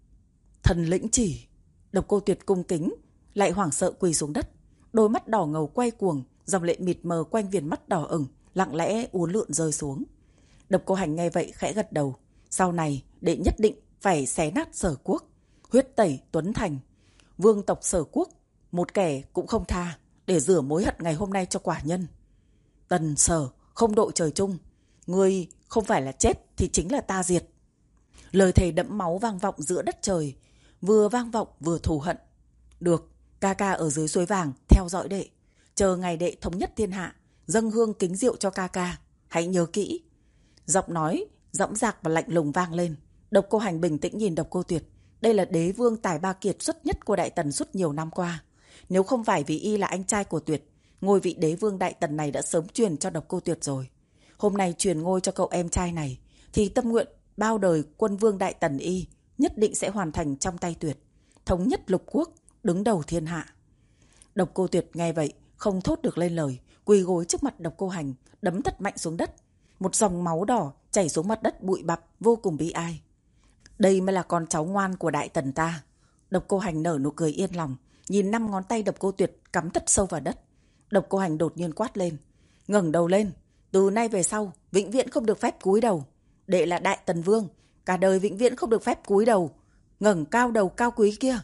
Thần lĩnh chỉ! Độc Cô Tuyệt cung kính, lại hoảng sợ quỳ xuống đất, đôi mắt đỏ ngầu quay cuồng, dòng lệ mịt mờ quanh viền mắt đỏ ửng, lặng lẽ uốn lượn rơi xuống. Độc Cô Hành nghe vậy khẽ gật đầu. Sau này đệ nhất định phải xé nát Sở Quốc, huyết tẩy Tuấn Thành, vương tộc Sở Quốc, một kẻ cũng không tha, để rửa mối hận ngày hôm nay cho quả nhân. Tần Sở không đội trời chung, ngươi không phải là chết thì chính là ta diệt. Lời thề đẫm máu vang vọng giữa đất trời, vừa vang vọng vừa thù hận. Được, ca ca ở dưới suối vàng theo dõi đệ, chờ ngày đệ thống nhất thiên hạ, dâng hương kính rượu cho ca ca, hãy nhớ kỹ. Giọng nói dõng dạc và lạnh lùng vang lên. Độc Cô Hành bình tĩnh nhìn Độc Cô Tuyệt. Đây là đế vương tài ba kiệt xuất nhất của Đại Tần suốt nhiều năm qua. Nếu không phải vì y là anh trai của Tuyệt, ngôi vị đế vương Đại Tần này đã sớm truyền cho Độc Cô Tuyệt rồi. Hôm nay truyền ngôi cho cậu em trai này, thì tâm nguyện bao đời quân vương Đại Tần y nhất định sẽ hoàn thành trong tay Tuyệt, thống nhất lục quốc, đứng đầu thiên hạ. Độc Cô Tuyệt nghe vậy không thốt được lên lời, quỳ gối trước mặt Độc Cô Hành, đấm thật mạnh xuống đất. Một dòng máu đỏ chảy xuống mặt đất bụi bặm, vô cùng bi ai. Đây mới là con cháu ngoan của Đại Tần ta. Độc Cô Hành nở nụ cười yên lòng, nhìn năm ngón tay Độc Cô Tuyệt cắm thật sâu vào đất. Độc Cô Hành đột nhiên quát lên: ngẩng đầu lên, từ nay về sau vĩnh viễn không được phép cúi đầu. Đệ là Đại Tần Vương, cả đời vĩnh viễn không được phép cúi đầu. Ngẩng cao đầu cao quý kia.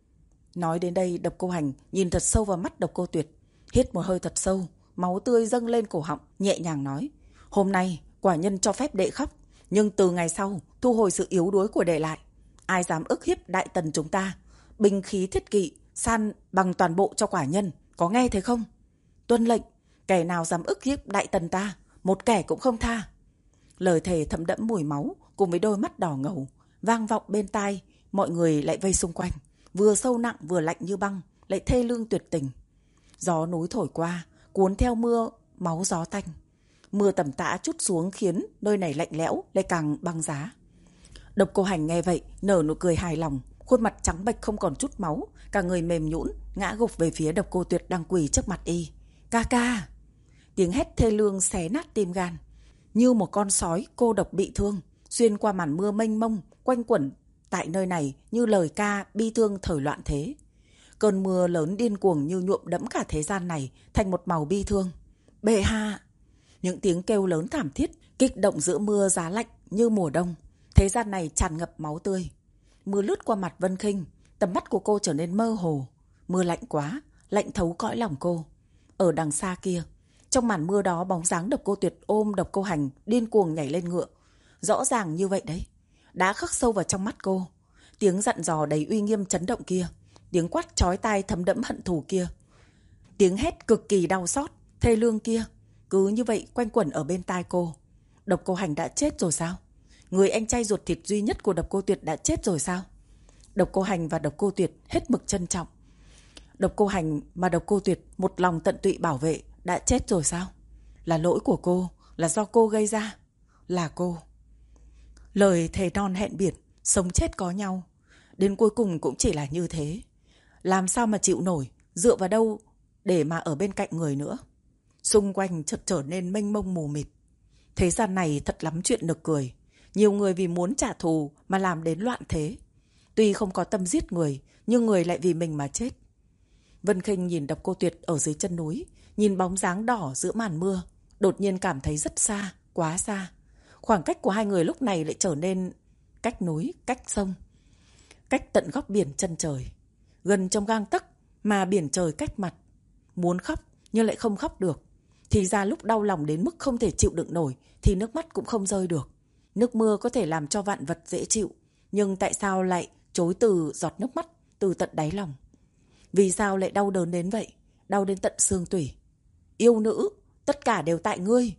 Nói đến đây, Độc Cô Hành nhìn thật sâu vào mắt Độc Cô Tuyệt, hít một hơi thật sâu, máu tươi dâng lên cổ họng, nhẹ nhàng nói: hôm nay quả nhân cho phép đệ khóc, nhưng từ ngày sau thu hồi sự yếu đuối của đệ lại. Ai dám ức hiếp Đại Tần chúng ta, binh khí thiết kỵ san bằng toàn bộ cho quả nhân, có nghe thấy không? Tuân lệnh, kẻ nào dám ức hiếp Đại Tần ta, một kẻ cũng không tha. Lời thề thấm đẫm mùi máu cùng với đôi mắt đỏ ngầu vang vọng bên tai, mọi người lại vây xung quanh, vừa sâu nặng vừa lạnh như băng, lại thê lương tuyệt tình. Gió núi thổi qua, cuốn theo mưa máu gió tanh. Mưa tầm tã trút xuống khiến nơi này lạnh lẽo, lại càng băng giá. Độc Cô Hành nghe vậy nở nụ cười hài lòng, khuôn mặt trắng bệch không còn chút máu, cả người mềm nhũn ngã gục về phía Độc Cô Tuyệt đang quỳ trước mặt y. Ca ca! Tiếng hét thê lương xé nát tim gan. Như một con sói cô độc bị thương, xuyên qua màn mưa mênh mông, quanh quẩn tại nơi này như lời ca bi thương thời loạn thế. Cơn mưa lớn điên cuồng như nhuộm đẫm cả thế gian này thành một màu bi thương. Bệ hạ! Những tiếng kêu lớn thảm thiết, kích động giữa mưa giá lạnh như mùa đông. Thế gian này tràn ngập máu tươi. Mưa lướt qua mặt Vân Khinh, tầm mắt của cô trở nên mơ hồ. Mưa lạnh quá, lạnh thấu cõi lòng cô. Ở đằng xa kia, trong màn mưa đó, bóng dáng Độc Cô Tuyệt ôm Độc Cô Hành điên cuồng nhảy lên ngựa. Rõ ràng như vậy đấy, đã khắc sâu vào trong mắt cô. Tiếng dặn dò đầy uy nghiêm chấn động kia, tiếng quát chói tai thấm đẫm hận thù kia, tiếng hét cực kỳ đau xót, thê lương kia, cứ như vậy quanh quẩn ở bên tai cô. Độc Cô Hành đã chết rồi sao? Người anh trai ruột thịt duy nhất của Độc Cô Tuyệt đã chết rồi sao? Độc Cô Hành và Độc Cô Tuyệt hết mực trân trọng. Độc Cô Hành mà Độc Cô Tuyệt một lòng tận tụy bảo vệ đã chết rồi sao? Là lỗi của cô, là do cô gây ra. Là cô. Lời thề non hẹn biệt, sống chết có nhau, đến cuối cùng cũng chỉ là như thế. Làm sao mà chịu nổi, dựa vào đâu để mà ở bên cạnh người nữa. Xung quanh chợt trở nên mênh mông mù mịt. Thế gian này thật lắm chuyện nực cười. Nhiều người vì muốn trả thù mà làm đến loạn thế. Tuy không có tâm giết người, nhưng người lại vì mình mà chết. Vân Khinh nhìn Độc Cô Tuyệt ở dưới chân núi, nhìn bóng dáng đỏ giữa màn mưa, đột nhiên cảm thấy rất xa, quá xa. Khoảng cách của hai người lúc này lại trở nên cách núi, cách sông, cách tận góc biển chân trời. Gần trong gang tấc mà biển trời cách mặt. Muốn khóc nhưng lại không khóc được. Thì ra lúc đau lòng đến mức không thể chịu đựng nổi thì nước mắt cũng không rơi được. Nước mưa có thể làm cho vạn vật dễ chịu, nhưng tại sao lại chối từ giọt nước mắt từ tận đáy lòng? Vì sao lại đau đớn đến vậy? Đau đến tận xương tủy. Yêu nữ, tất cả đều tại ngươi.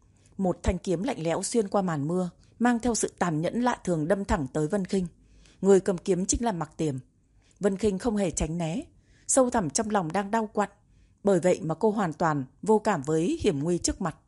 Một thanh kiếm lạnh lẽo xuyên qua màn mưa, mang theo sự tàn nhẫn lạ thường đâm thẳng tới Vân Khinh. Người cầm kiếm chính là Mặc Tiềm. Vân Khinh không hề tránh né, sâu thẳm trong lòng đang đau quặn. Bởi vậy mà cô hoàn toàn vô cảm với hiểm nguy trước mặt.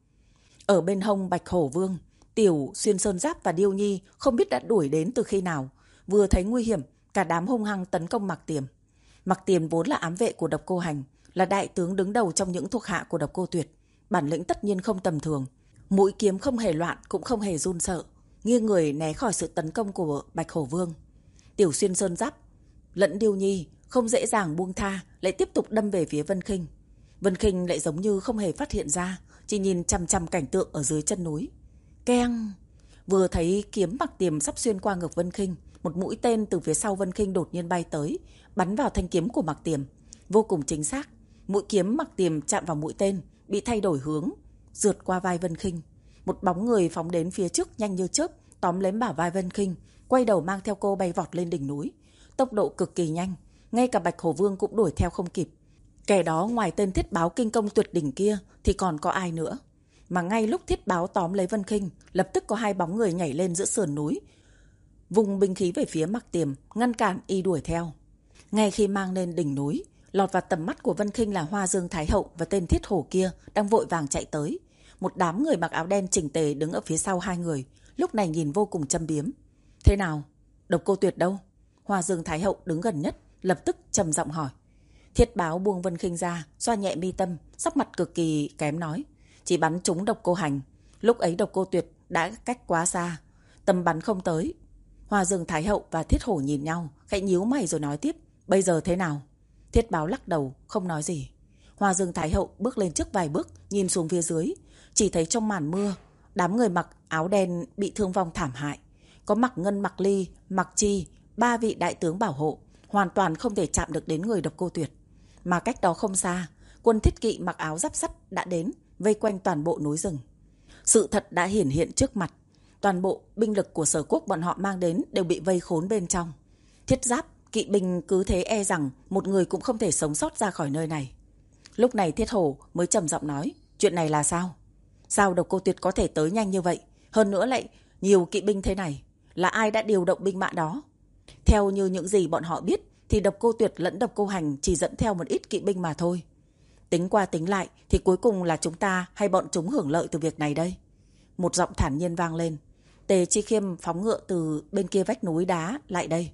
Ở bên hông Bạch Hổ Vương, Tiểu Xuyên Sơn Giáp và Điêu Nhi không biết đã đuổi đến từ khi nào. Vừa thấy nguy hiểm, cả đám hung hăng tấn công Mặc Tiềm. Mặc Tiềm vốn là ám vệ của Độc Cô Hành, là đại tướng đứng đầu trong những thuộc hạ của Độc Cô Tuyệt. Bản lĩnh tất nhiên không tầm thường. Mũi kiếm không hề loạn, cũng không hề run sợ, nghiêng người né khỏi sự tấn công của Bạch Hổ Vương. Tiểu Xuyên Sơn Giáp lẫn Điêu Nhi không dễ dàng buông tha, lại tiếp tục đâm về phía Vân Khinh. Vân Khinh lại giống như không hề phát hiện ra, chỉ nhìn chằm chằm cảnh tượng ở dưới chân núi. Keng! Vừa thấy kiếm Mặc Tiềm sắp xuyên qua ngực Vân Khinh, một mũi tên từ phía sau Vân Khinh đột nhiên bay tới, bắn vào thanh kiếm của Mặc Tiềm. Vô cùng chính xác, mũi kiếm Mặc Tiềm chạm vào mũi tên, bị thay đổi hướng, rượt qua vai Vân Khinh. Một bóng người phóng đến phía trước nhanh như chớp, tóm lấy bả vai Vân Khinh, quay đầu mang theo cô bay vọt lên đỉnh núi. Tốc độ cực kỳ nhanh, ngay cả Bạch Hổ Vương cũng đuổi theo không kịp. Kẻ đó ngoài tên Thiết Báo kinh công tuyệt đỉnh kia thì còn có ai nữa? Mà ngay lúc Thiết Báo tóm lấy Vân Khinh, lập tức có hai bóng người nhảy lên giữa sườn núi, vùng binh khí về phía Mặc Tiềm, ngăn cản y đuổi theo. Ngay khi mang lên đỉnh núi, lọt vào tầm mắt của Vân Khinh là Hoa Dương Thái Hậu và tên Thiết Hổ kia đang vội vàng chạy tới. Một đám người mặc áo đen chỉnh tề đứng ở phía sau hai người, lúc này nhìn vô cùng châm biếm. Thế nào? Độc Cô Tuyệt đâu? Hoa Dương Thái Hậu đứng gần nhất, lập tức trầm giọng hỏi. Thiết Báo buông Vân Khinh ra, xoa nhẹ mi tâm, sắc mặt cực kỳ kém nói. Chỉ bắn trúng Độc Cô Hành. Lúc ấy Độc Cô Tuyệt đã cách quá xa, tầm bắn không tới. Hoa Dương Thái Hậu và Thiết Hổ nhìn nhau, khẽ nhíu mày rồi nói tiếp. Bây giờ thế nào? Thiết Báo lắc đầu, không nói gì. Hoa Dương Thái Hậu bước lên trước vài bước, nhìn xuống phía dưới. Chỉ thấy trong màn mưa, đám người mặc áo đen bị thương vong thảm hại. Có Mặc Ngân, Mặc Ly, Mặc Chi, ba vị đại tướng bảo hộ, hoàn toàn không thể chạm được đến người Độc Cô Tuyệt. Mà cách đó không xa, quân thiết kỵ mặc áo giáp sắt đã đến, vây quanh toàn bộ núi rừng. Sự thật đã hiển hiện trước mặt. Toàn bộ binh lực của Sở Quốc bọn họ mang đến đều bị vây khốn bên trong. Thiết giáp, kỵ binh cứ thế e rằng một người cũng không thể sống sót ra khỏi nơi này. Lúc này Thiết Hổ mới trầm giọng nói, chuyện này là sao? Sao Độc Cô Tuyệt có thể tới nhanh như vậy? Hơn nữa lại nhiều kỵ binh thế này. Là ai đã điều động binh mã đó? Theo như những gì bọn họ biết thì Độc Cô Tuyệt lẫn Độc Cô Hành chỉ dẫn theo một ít kỵ binh mà thôi. Tính qua tính lại thì cuối cùng là chúng ta hay bọn chúng hưởng lợi từ việc này đây? Một giọng thản nhiên vang lên. Tề Chi Khiêm phóng ngựa từ bên kia vách núi đá lại đây.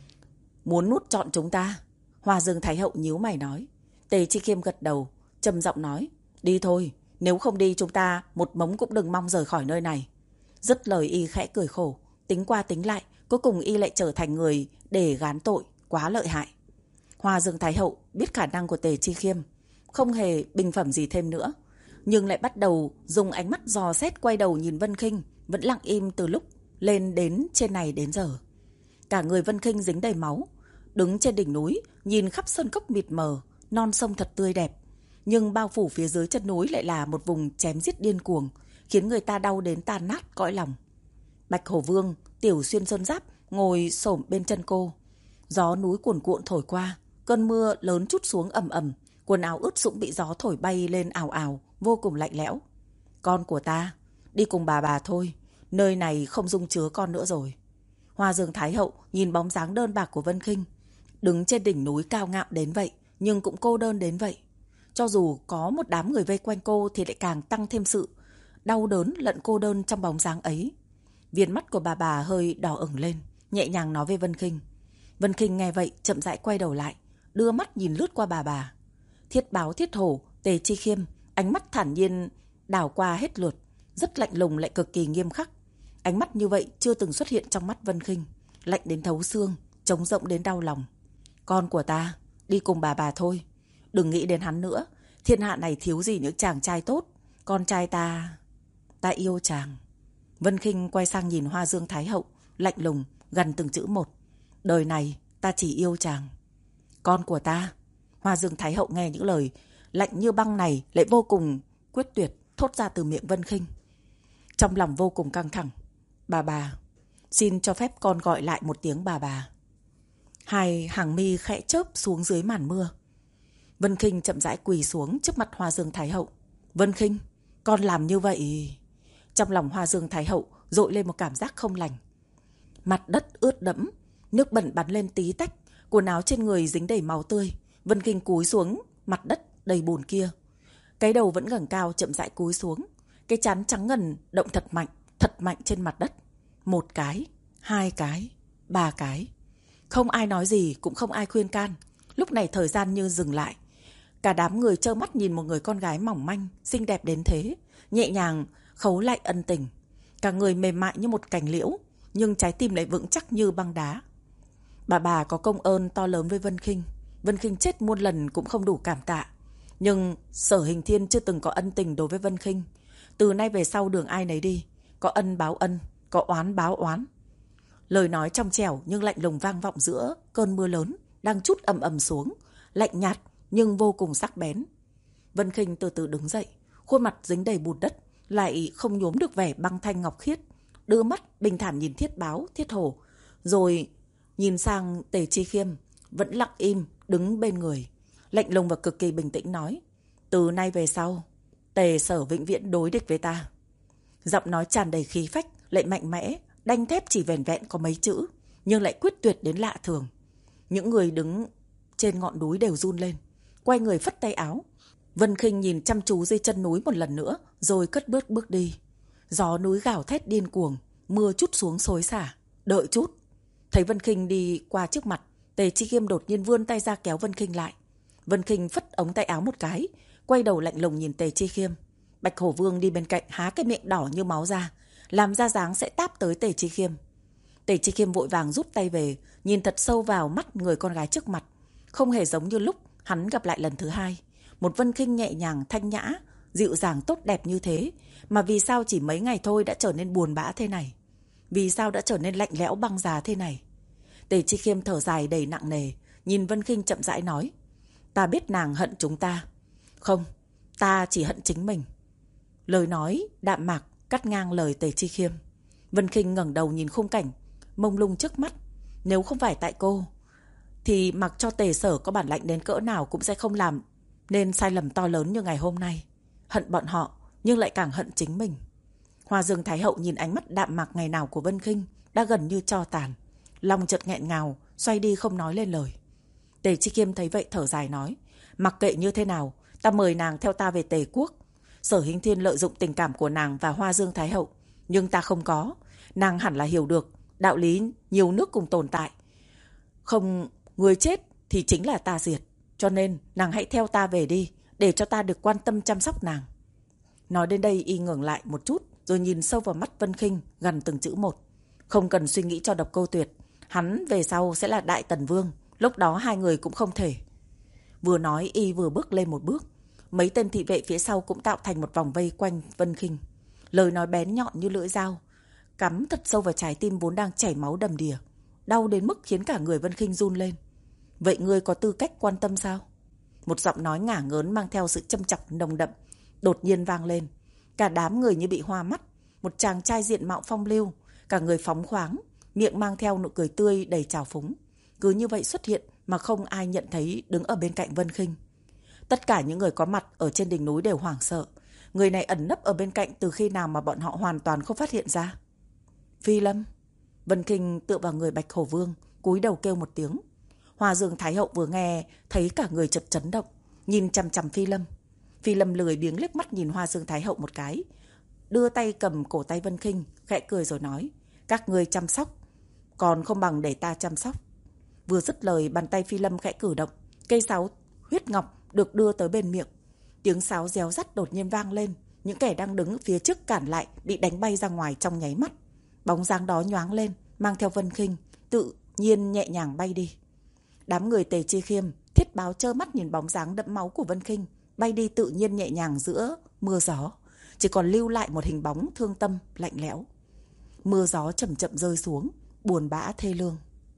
Muốn nuốt trọn chúng ta? Hoa Dương Thái Hậu nhíu mày nói. Tề Chi Khiêm gật đầu, trầm giọng nói. Đi thôi, nếu không đi chúng ta một mống cũng đừng mong rời khỏi nơi này. Dứt lời y khẽ cười khổ, tính qua tính lại, cuối cùng y lại trở thành người để gán tội, quá lợi hại. Hoa Dương Thái Hậu biết khả năng của Tề Chi Khiêm, không hề bình phẩm gì thêm nữa, nhưng lại bắt đầu dùng ánh mắt dò xét quay đầu nhìn Vân Khinh, vẫn lặng im từ lúc lên đến trên này đến giờ. Cả người Vân Khinh dính đầy máu, đứng trên đỉnh núi, nhìn khắp sơn cốc mịt mờ, non sông thật tươi đẹp, nhưng bao phủ phía dưới chân núi lại là một vùng chém giết điên cuồng, khiến người ta đau đến tan nát cõi lòng. Bạch Hổ Vương, Tiểu Xuyên Sơn Giáp ngồi xổm bên chân cô. Gió núi cuồn cuộn thổi qua, cơn mưa lớn trút xuống ầm ầm, quần áo ướt sũng bị gió thổi bay lên ào ào, vô cùng lạnh lẽo. Con của ta, đi cùng bà bà thôi, nơi này không dung chứa con nữa rồi. Hoa Dương Thái Hậu nhìn bóng dáng đơn bạc của Vân Khinh, đứng trên đỉnh núi cao ngạo đến vậy, nhưng cũng cô đơn đến vậy. Cho dù có một đám người vây quanh cô thì lại càng tăng thêm sự đau đớn lẫn cô đơn trong bóng dáng ấy. Viền mắt của bà bà hơi đỏ ửng lên, nhẹ nhàng nói với Vân Khinh. Vân Khinh nghe vậy chậm rãi quay đầu lại, đưa mắt nhìn lướt qua bà bà. Thiết Báo, Thiết Hổ, Tề Chi Khiêm, ánh mắt thản nhiên đảo qua hết lượt, rất lạnh lùng lại cực kỳ nghiêm khắc. Ánh mắt như vậy chưa từng xuất hiện trong mắt Vân Khinh, lạnh đến thấu xương, trống rỗng đến đau lòng. Con của ta, đi cùng bà bà thôi, đừng nghĩ đến hắn nữa, thiên hạ này thiếu gì những chàng trai tốt, con trai ta, ta yêu chàng. Vân Khinh quay sang nhìn Hoa Dương Thái Hậu, lạnh lùng, gần từng chữ một. Đời này ta chỉ yêu chàng. Con của ta. Hoa Dương Thái Hậu nghe những lời lạnh như băng này lại vô cùng quyết tuyệt thốt ra từ miệng Vân Khinh. Trong lòng vô cùng căng thẳng. Bà bà, xin cho phép con gọi lại một tiếng bà bà. Hai hàng mi khẽ chớp xuống dưới màn mưa. Vân Khinh chậm rãi quỳ xuống trước mặt Hoa Dương Thái Hậu. Vân Khinh, con làm như vậy... Trong lòng Hoa Dương Thái Hậu dội lên một cảm giác không lành. Mặt đất ướt đẫm, nước bẩn bắn lên tí tách, quần áo trên người dính đầy máu tươi. Vân Khinh cúi xuống mặt đất đầy bùn kia, cái đầu vẫn ngẩng cao chậm rãi cúi xuống, cái trán trắng ngần động thật mạnh, thật mạnh trên mặt đất. Một cái, hai cái, ba cái. Không ai nói gì, cũng không ai khuyên can. Lúc này thời gian như dừng lại. Cả đám người trơ mắt nhìn một người con gái mỏng manh, xinh đẹp đến thế, nhẹ nhàng khấu lại ân tình. Cả người mềm mại như một cành liễu, nhưng trái tim lại vững chắc như băng đá. Bà bà có công ơn to lớn với Vân Khinh. Vân Khinh chết muôn lần cũng không đủ cảm tạ. Nhưng Sở Hình Thiên chưa từng có ân tình đối với Vân Khinh. Từ nay về sau đường ai nấy đi, có ân báo ân, có oán báo oán. Lời nói trong trẻo nhưng lạnh lùng vang vọng giữa cơn mưa lớn đang trút ầm ầm xuống, lạnh nhạt nhưng vô cùng sắc bén. Vân Khinh từ từ đứng dậy, khuôn mặt dính đầy bùn đất, lại không nhuốm được vẻ băng thanh ngọc khiết, đưa mắt bình thản nhìn Thiết Báo, Thiết Hổ, rồi nhìn sang Tề Chi Khiêm, vẫn lặng im đứng bên người, lạnh lùng và cực kỳ bình tĩnh nói: từ nay về sau, Tề Sở vĩnh viễn đối địch với ta. Giọng nói tràn đầy khí phách, lại mạnh mẽ, đanh thép chỉ vẻn vẹn có mấy chữ, nhưng lại quyết tuyệt đến lạ thường. Những người đứng trên ngọn núi đều run lên, quay người phất tay áo. Vân Khinh nhìn chăm chú dưới chân núi một lần nữa, rồi cất bước bước đi. Gió núi gào thét điên cuồng, mưa trút xuống xối xả. Đợi chút. Thấy Vân Khinh đi qua trước mặt, Tề Chi Khiêm đột nhiên vươn tay ra kéo Vân Khinh lại. Vân Khinh phất ống tay áo một cái, quay đầu lạnh lùng nhìn Tề Chi Khiêm. Bạch Hổ Vương đi bên cạnh há cái miệng đỏ như máu ra, làm ra dáng sẽ táp tới Tề Chi Khiêm. Tề Chi Khiêm vội vàng rút tay về, nhìn thật sâu vào mắt người con gái trước mặt. Không hề giống như lúc hắn gặp lại lần thứ hai. Một Vân Khinh nhẹ nhàng, thanh nhã, dịu dàng tốt đẹp như thế, mà vì sao chỉ mấy ngày thôi đã trở nên buồn bã thế này? Vì sao đã trở nên lạnh lẽo băng giá thế này? Tề Chi Khiêm thở dài đầy nặng nề, nhìn Vân Khinh chậm rãi nói: ta biết nàng hận chúng ta. Không, ta chỉ hận chính mình. Lời nói đạm mạc cắt ngang lời Tề Chi Khiêm. Vân Khinh ngẩng đầu nhìn khung cảnh mông lung trước mắt. Nếu không phải tại cô, thì mặc cho Tề Sở có bản lãnh đến cỡ nào cũng sẽ không làm nên sai lầm to lớn như ngày hôm nay. Hận bọn họ, nhưng lại càng hận chính mình. Hoa Dương Thái Hậu nhìn ánh mắt đạm mạc ngày nào của Vân Khinh đã gần như tro tàn, lòng chợt nghẹn ngào, xoay đi không nói lên lời. Tề Chi Khiêm thấy vậy thở dài nói: mặc kệ như thế nào, ta mời nàng theo ta về Tề quốc. Sở Hình Thiên lợi dụng tình cảm của nàng và Hoa Dương Thái Hậu, nhưng ta không có. Nàng hẳn là hiểu được đạo lý nhiều nước cùng tồn tại, không người chết thì chính là ta diệt. Cho nên nàng hãy theo ta về đi, để cho ta được quan tâm chăm sóc nàng. Nói đến đây y ngừng lại một chút, rồi nhìn sâu vào mắt Vân Khinh, gằn từng chữ một. Không cần suy nghĩ cho Độc Cô Tuyệt, hắn về sau sẽ là Đại Tần Vương, lúc đó hai người cũng không thể. Vừa nói y vừa bước lên một bước, mấy tên thị vệ phía sau cũng tạo thành một vòng vây quanh Vân Khinh. Lời nói bén nhọn như lưỡi dao, cắm thật sâu vào trái tim vốn đang chảy máu đầm đìa, đau đến mức khiến cả người Vân Khinh run lên. Vậy ngươi có tư cách quan tâm sao? Một giọng nói ngả ngớn mang theo sự châm chọc nồng đậm đột nhiên vang lên. Cả đám người như bị hoa mắt. Một chàng trai diện mạo phong lưu, cả người phóng khoáng, miệng mang theo nụ cười tươi đầy trào phúng, cứ như vậy xuất hiện mà không ai nhận thấy đứng ở bên cạnh Vân Khinh. Tất cả những người có mặt ở trên đỉnh núi đều hoảng sợ. Người này ẩn nấp ở bên cạnh từ khi nào mà bọn họ hoàn toàn không phát hiện ra? Phi Lâm. Vân Khinh tựa vào người Bạch Hổ Vương, cúi đầu kêu một tiếng. Hoa Dương Thái Hậu vừa nghe thấy cả người chợt chấn động, nhìn chằm chằm Phi Lâm. Phi Lâm lười biếng liếc mắt nhìn Hoa Dương Thái Hậu một cái, đưa tay cầm cổ tay Vân Khinh, khẽ cười rồi nói: các ngươi chăm sóc, còn không bằng để ta chăm sóc. Vừa dứt lời, bàn tay Phi Lâm khẽ cử động, cây sáo huyết ngọc được đưa tới bên miệng. Tiếng sáo réo rắt đột nhiên vang lên, những kẻ đang đứng phía trước cản lại bị đánh bay ra ngoài trong nháy mắt. Bóng dáng đó nhoáng lên, mang theo Vân Khinh, tự nhiên nhẹ nhàng bay đi. Đám người Tề Chi Khiêm, Thiết Báo trơ mắt nhìn bóng dáng đẫm máu của Vân Khinh bay đi tự nhiên nhẹ nhàng giữa mưa gió, chỉ còn lưu lại một hình bóng thương tâm lạnh lẽo. Mưa gió chậm chậm rơi xuống, buồn bã thê lương.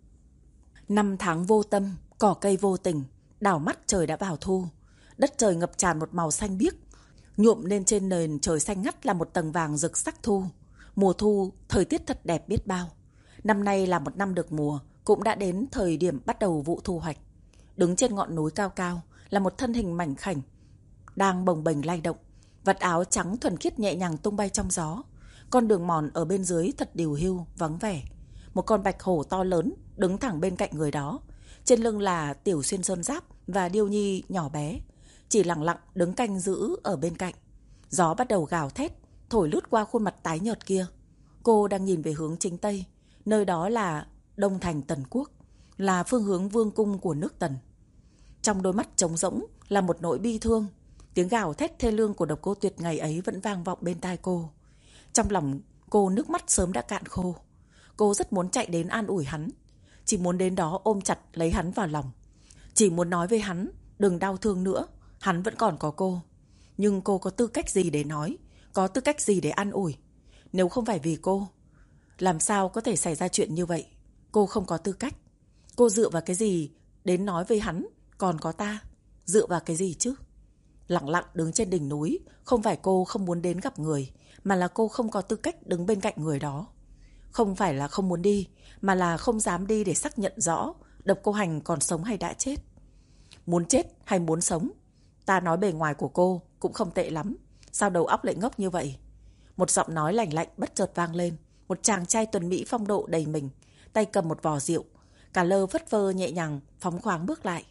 Năm tháng vô tâm, cỏ cây vô tình, đảo mắt trời đã vào thu. Đất trời ngập tràn một màu xanh biếc, nhuộm lên trên nền trời xanh ngắt là một tầng vàng rực sắc thu. Mùa thu, thời tiết thật đẹp biết bao. Năm nay là một năm được mùa, cũng đã đến thời điểm bắt đầu vụ thu hoạch. Đứng trên ngọn núi cao cao là một thân hình mảnh khảnh, đang bồng bềnh lay động. Vạt áo trắng thuần khiết nhẹ nhàng tung bay trong gió. Con đường mòn ở bên dưới thật điều hưu, vắng vẻ. Một con bạch hổ to lớn đứng thẳng bên cạnh người đó. Trên lưng là Tiểu Xuyên Sơn Giáp và Điêu Nhi nhỏ bé, chỉ lặng lặng đứng canh giữ ở bên cạnh. Gió bắt đầu gào thét, thổi lướt qua khuôn mặt tái nhợt kia. Cô đang nhìn về hướng chính Tây, nơi đó là Đông Thành Tần Quốc, là phương hướng vương cung của nước Tần. Trong đôi mắt trống rỗng là một nỗi bi thương. Tiếng gào thét thê lương của Độc Cô Tuyệt ngày ấy vẫn vang vọng bên tai cô. Trong lòng cô nước mắt sớm đã cạn khô. Cô rất muốn chạy đến an ủi hắn, chỉ muốn đến đó ôm chặt lấy hắn vào lòng, chỉ muốn nói với hắn đừng đau thương nữa, hắn vẫn còn có cô. Nhưng cô có tư cách gì để nói, có tư cách gì để an ủi? Nếu không phải vì cô, làm sao có thể xảy ra chuyện như vậy? Cô không có tư cách. Cô dựa vào cái gì đến nói với hắn còn có ta? Dựa vào cái gì chứ? Lặng lặng đứng trên đỉnh núi, không phải cô không muốn đến gặp người, mà là cô không có tư cách đứng bên cạnh người đó. Không phải là không muốn đi, mà là không dám đi để xác nhận rõ Độc Cô Hành còn sống hay đã chết. Muốn chết hay muốn sống? Ta nói bề ngoài của cô cũng không tệ lắm, sao đầu óc lại ngốc như vậy? Một giọng nói lạnh lạnh bất chợt vang lên. Một chàng trai tuấn mỹ phong độ đầy mình, tay cầm một vò rượu, cả lơ phất phơ nhẹ nhàng phóng khoáng bước lại.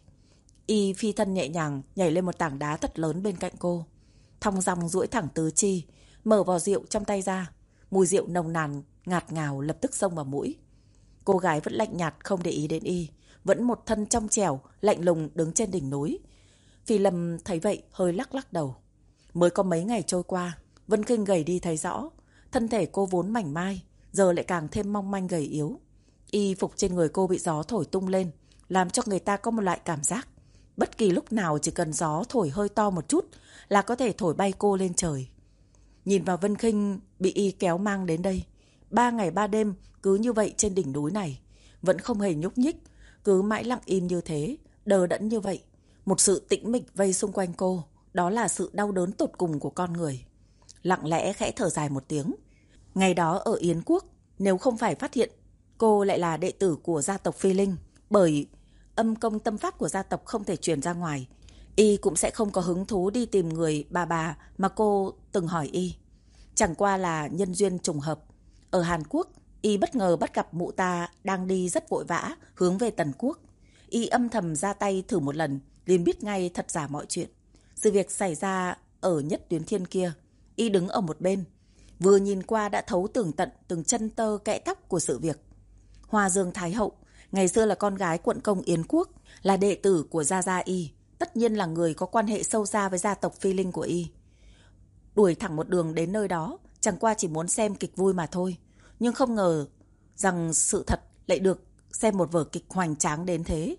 Y phi thân nhẹ nhàng nhảy lên một tảng đá thật lớn bên cạnh cô, thong dong duỗi thẳng tứ chi, mở vò rượu trong tay ra. Mùi rượu nồng nàn ngạt ngào lập tức xông vào mũi. Cô gái vẫn lạnh nhạt không để ý đến Y, vẫn một thân trong trẻo lạnh lùng đứng trên đỉnh núi. Phi Lâm thấy vậy hơi lắc lắc đầu. Mới có mấy ngày trôi qua, Vân Khinh gầy đi thấy rõ. Thân thể cô vốn mảnh mai, giờ lại càng thêm mong manh gầy yếu. Y phục trên người cô bị gió thổi tung lên, làm cho người ta có một loại cảm giác bất kỳ lúc nào chỉ cần gió thổi hơi to một chút là có thể thổi bay cô lên trời. Nhìn vào Vân Khinh bị Y kéo mang đến đây, ba ngày ba đêm cứ như vậy trên đỉnh núi này, vẫn không hề nhúc nhích, cứ mãi lặng im như thế, đờ đẫn như vậy. Một sự tĩnh mịch vây xung quanh cô, đó là sự đau đớn tột cùng của con người. Lặng lẽ khẽ thở dài một tiếng. Ngày đó ở Yến Quốc, nếu không phải phát hiện cô lại là đệ tử của gia tộc Phi Linh, bởi âm công tâm pháp của gia tộc không thể truyền ra ngoài, Y cũng sẽ không có hứng thú đi tìm người bà bà mà cô từng hỏi Y. Chẳng qua là nhân duyên trùng hợp. Ở Hàn Quốc, Y bất ngờ bắt gặp mụ ta đang đi rất vội vã hướng về Tần Quốc. Y âm thầm ra tay thử một lần, liền biết ngay thật giả mọi chuyện. Sự việc xảy ra ở Nhất Tuyến Thiên kia, Y đứng ở một bên, vừa nhìn qua đã thấu tường tận từng chân tơ kẽ tóc của sự việc. Hoa Dương Thái Hậu, ngày xưa là con gái quận công Yến Quốc, là đệ tử của Gia Gia Y, tất nhiên là người có quan hệ sâu xa với gia tộc Phi Linh của Y. Đuổi thẳng một đường đến nơi đó, Chẳng qua chỉ muốn xem kịch vui mà thôi. Nhưng không ngờ rằng sự thật lại được xem một vở kịch hoành tráng đến thế.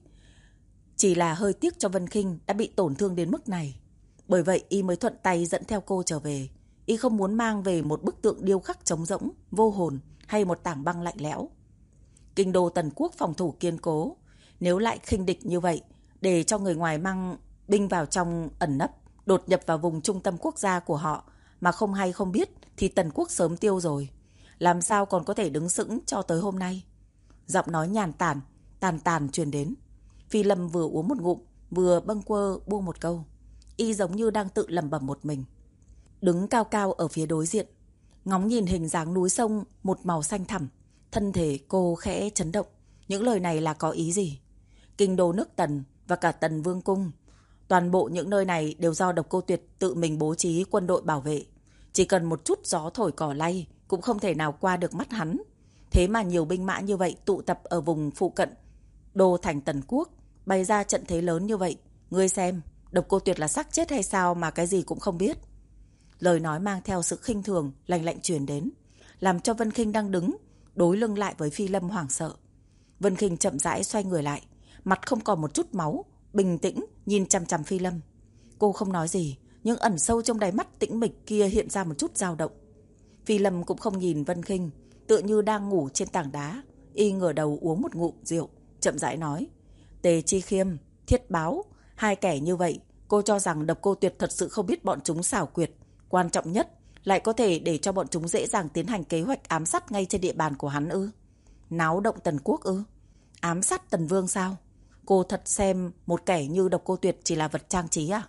Chỉ là hơi tiếc cho Vân Khinh đã bị tổn thương đến mức này. Bởi vậy y mới thuận tay dẫn theo cô trở về. Y không muốn mang về một bức tượng điêu khắc trống rỗng, vô hồn hay một tảng băng lạnh lẽo. Kinh đô Tần Quốc phòng thủ kiên cố. Nếu lại khinh địch như vậy, để cho người ngoài mang binh vào trong ẩn nấp, đột nhập vào vùng trung tâm quốc gia của họ mà không hay không biết, thì Tần Quốc sớm tiêu rồi. Làm sao còn có thể đứng sững cho tới hôm nay? Giọng nói nhàn tản, tàn tàn truyền đến. Phi Lâm vừa uống một ngụm, vừa bâng quơ buông một câu. Y giống như đang tự lẩm bẩm một mình. Đứng cao cao ở phía đối diện, ngóng nhìn hình dáng núi sông một màu xanh thẳm, thân thể cô khẽ chấn động. Những lời này là có ý gì? Kinh đô nước Tần và cả Tần Vương Cung, toàn bộ những nơi này đều do Độc Cô Tuyệt tự mình bố trí quân đội bảo vệ. Chỉ cần một chút gió thổi cỏ lay cũng không thể nào qua được mắt hắn. Thế mà nhiều binh mã như vậy tụ tập ở vùng phụ cận đô thành Tần Quốc, bày ra trận thế lớn như vậy. Ngươi xem, Độc Cô Tuyệt là xác chết hay sao mà cái gì cũng không biết? Lời nói mang theo sự khinh thường lạnh lạnh truyền đến, làm cho Vân Khinh đang đứng đối lưng lại với Phi Lâm hoảng sợ. Vân Khinh chậm rãi xoay người lại, mặt không còn một chút máu, bình tĩnh nhìn chằm chằm Phi Lâm. Cô không nói gì, nhưng ẩn sâu trong đáy mắt tĩnh mịch kia hiện ra một chút dao động. Phi Lâm cũng không nhìn Vân Khinh, tựa như đang ngủ trên tảng đá. Y ngửa đầu uống một ngụm rượu, chậm rãi nói: Tề Chi Khiêm, Thiết Báo, hai kẻ như vậy, cô cho rằng Độc Cô Tuyệt thật sự không biết bọn chúng xảo quyệt, quan trọng nhất lại có thể để cho bọn chúng dễ dàng tiến hành kế hoạch ám sát ngay trên địa bàn của hắn ư? Náo động Tần Quốc ư? Ám sát Tần Vương sao? Cô thật xem một kẻ như Độc Cô Tuyệt chỉ là vật trang trí à?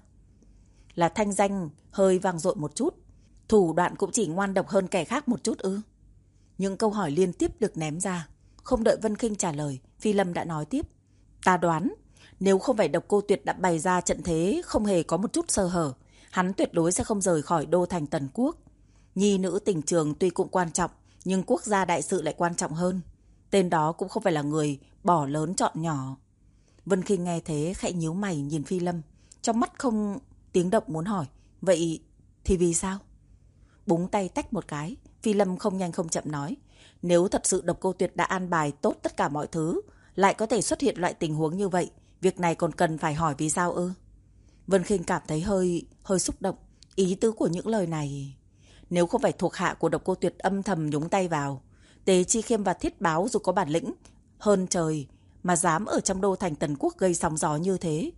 Là thanh danh hơi vang dội một chút, thủ đoạn cũng chỉ ngoan độc hơn kẻ khác một chút ư? Những câu hỏi liên tiếp được ném ra. Không đợi Vân Khinh trả lời, Phi Lâm đã nói tiếp: Ta đoán, nếu không phải Độc Cô Tuyệt đã bày ra trận thế không hề có một chút sơ hở, hắn tuyệt đối sẽ không rời khỏi đô thành Tần Quốc. Nhi nữ tình trường tuy cũng quan trọng, nhưng quốc gia đại sự lại quan trọng hơn. Tên đó cũng không phải là người bỏ lớn chọn nhỏ. Vân Khinh nghe thế khẽ nhíu mày nhìn Phi Lâm, trong mắt không tiếng động muốn hỏi: Vậy thì vì sao? Búng tay tách một cái, Phi Lâm không nhanh không chậm nói: Nếu thật sự Độc Cô Tuyệt đã an bài tốt tất cả mọi thứ, lại có thể xuất hiện loại tình huống như vậy, việc này còn cần phải hỏi vì sao ư? Vân Khinh cảm thấy hơi hơi xúc động. Ý tứ của những lời này, nếu không phải thuộc hạ của Độc Cô Tuyệt âm thầm nhúng tay vào, Tề Chi Khiêm và Thiết Báo dù có bản lĩnh hơn trời mà dám ở trong đô thành Tần Quốc gây sóng gió như thế,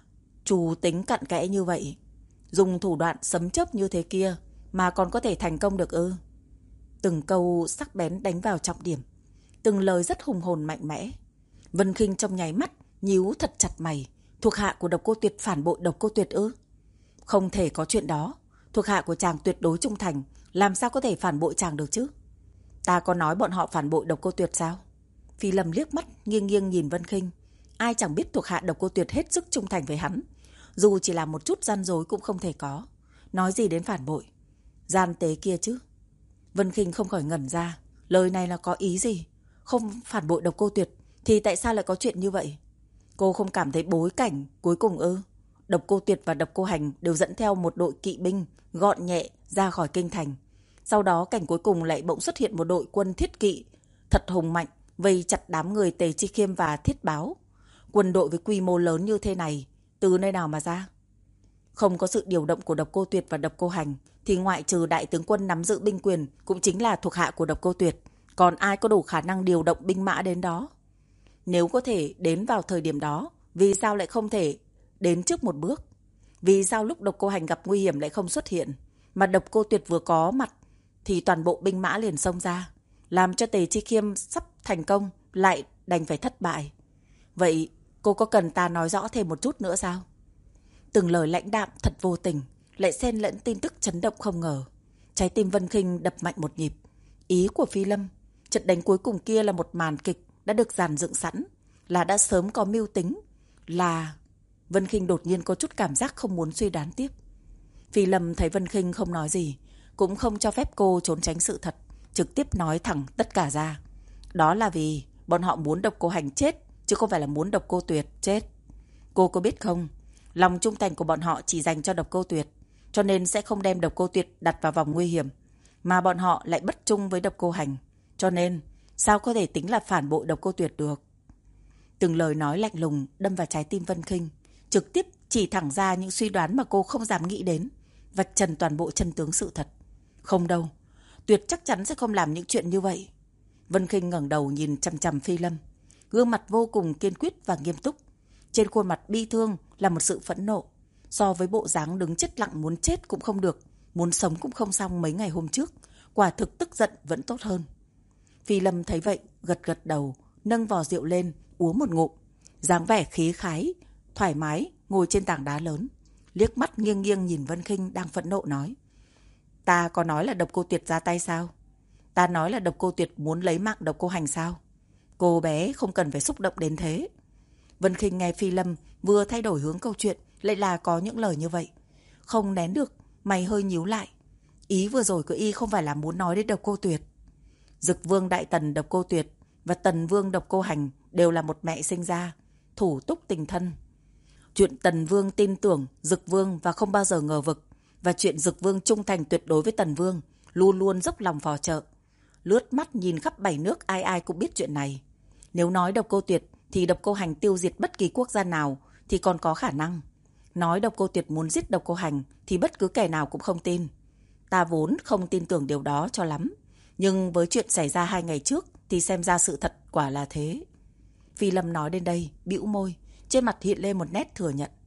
trù tính cặn kẽ như vậy, dùng thủ đoạn sấm chớp như thế kia mà còn có thể thành công được ư? Từng câu sắc bén đánh vào trọng điểm, từng lời rất hùng hồn mạnh mẽ. Vân Khinh trong nháy mắt nhíu thật chặt mày. Thuộc hạ của Độc Cô Tuyệt phản bội Độc Cô Tuyệt ư? Không thể có chuyện đó. Thuộc hạ của chàng tuyệt đối trung thành, làm sao có thể phản bội chàng được chứ? Ta có nói bọn họ phản bội Độc Cô Tuyệt sao? Phi Lâm liếc mắt nghiêng nghiêng nhìn Vân Khinh. Ai chẳng biết thuộc hạ Độc Cô Tuyệt hết sức trung thành với hắn, dù chỉ là một chút gian dối cũng không thể có. Nói gì đến phản bội, gian tế kia chứ? Vân Khinh không khỏi ngẩn ra. Lời này là có ý gì? Không phản bội Độc Cô Tuyệt thì tại sao lại có chuyện như vậy? Cô không cảm thấy bối cảnh cuối cùng ư? Độc Cô Tuyệt và Độc Cô Hành đều dẫn theo một đội kỵ binh gọn nhẹ ra khỏi kinh thành. Sau đó cảnh cuối cùng lại bỗng xuất hiện một đội quân thiết kỵ thật hùng mạnh, vây chặt đám người Tề Chi Khiêm và Thiết Báo. Quân đội với quy mô lớn như thế này từ nơi nào mà ra? Không có sự điều động của Độc Cô Tuyệt và Độc Cô Hành thì ngoại trừ đại tướng quân nắm giữ binh quyền cũng chính là thuộc hạ của Độc Cô Tuyệt, còn ai có đủ khả năng điều động binh mã đến đó? Nếu có thể đến vào thời điểm đó, vì sao lại không thể đến trước một bước? Vì sao lúc Độc Cô Hành gặp nguy hiểm lại không xuất hiện, mà Độc Cô Tuyệt vừa có mặt thì toàn bộ binh mã liền xông ra, làm cho Tề Chi Khiêm sắp thành công lại đành phải thất bại? Vậy cô có cần ta nói rõ thêm một chút nữa sao? Từng lời lãnh đạm thật vô tình lại xen lẫn tin tức chấn động không ngờ. Trái tim Vân Khinh đập mạnh một nhịp. Ý của Phi Lâm, trận đánh cuối cùng kia là một màn kịch đã được dàn dựng sẵn, là đã sớm có mưu tính, là... Vân Khinh đột nhiên có chút cảm giác không muốn suy đoán tiếp. Phi Lâm thấy Vân Khinh không nói gì, cũng không cho phép cô trốn tránh sự thật, trực tiếp nói thẳng tất cả ra. Đó là vì bọn họ muốn Độc Cô Hành chết, chứ không phải là muốn Độc Cô Tuyệt chết. Cô có biết không, lòng trung thành của bọn họ chỉ dành cho Độc Cô Tuyệt, cho nên sẽ không đem Độc Cô Tuyệt đặt vào vòng nguy hiểm. mà bọn họ lại bất trung với Độc Cô Hành. Cho nên, sao có thể tính là phản bội Độc Cô Tuyệt được? Từng lời nói lạnh lùng đâm vào trái tim Vân Khinh, trực tiếp chỉ thẳng ra những suy đoán mà cô không dám nghĩ đến, vạch trần toàn bộ chân tướng sự thật. Không đâu, Tuyệt chắc chắn sẽ không làm những chuyện như vậy. Vân Khinh ngẩng đầu nhìn chằm chằm Phi Lâm, gương mặt vô cùng kiên quyết và nghiêm túc. Trên khuôn mặt bi thương là một sự phẫn nộ, so với bộ dáng đứng chết lặng muốn chết cũng không được, muốn sống cũng không xong mấy ngày hôm trước, quả thực tức giận vẫn tốt hơn. Phi Lâm thấy vậy, gật gật đầu, nâng vò rượu lên, uống một ngụm, dáng vẻ khí khái, thoải mái ngồi trên tảng đá lớn, liếc mắt nghiêng nghiêng nhìn Vân Khinh đang phẫn nộ nói: "Ta có nói là Độc Cô Tuyệt ra tay sao? Ta nói là Độc Cô Tuyệt muốn lấy mạng Độc Cô Hành sao? Cô bé không cần phải xúc động đến thế." Vân Khinh nghe Phi Lâm vừa thay đổi hướng câu chuyện, lại là có những lời như vậy, không nén được, mày hơi nhíu lại. Ý vừa rồi của y không phải là muốn nói đến Độc Cô Tuyệt. Dực Vương Đại Tần Độc Cô Tuyệt và Tần Vương Độc Cô Hành đều là một mẹ sinh ra, thủ túc tình thân. Chuyện Tần Vương tin tưởng Dực Vương và không bao giờ ngờ vực, và chuyện Dực Vương trung thành tuyệt đối với Tần Vương, luôn luôn dốc lòng phò trợ. Lướt mắt nhìn khắp bảy nước, ai ai cũng biết chuyện này. Nếu nói Độc Cô Tuyệt thì Độc Cô Hành tiêu diệt bất kỳ quốc gia nào thì còn có khả năng. Nói Độc Cô Tuyệt muốn giết Độc Cô Hành thì bất cứ kẻ nào cũng không tin. Ta vốn không tin tưởng điều đó cho lắm, nhưng với chuyện xảy ra hai ngày trước thì xem ra sự thật quả là thế. Phi Lâm nói đến đây, bĩu môi, trên mặt hiện lên một nét thừa nhận.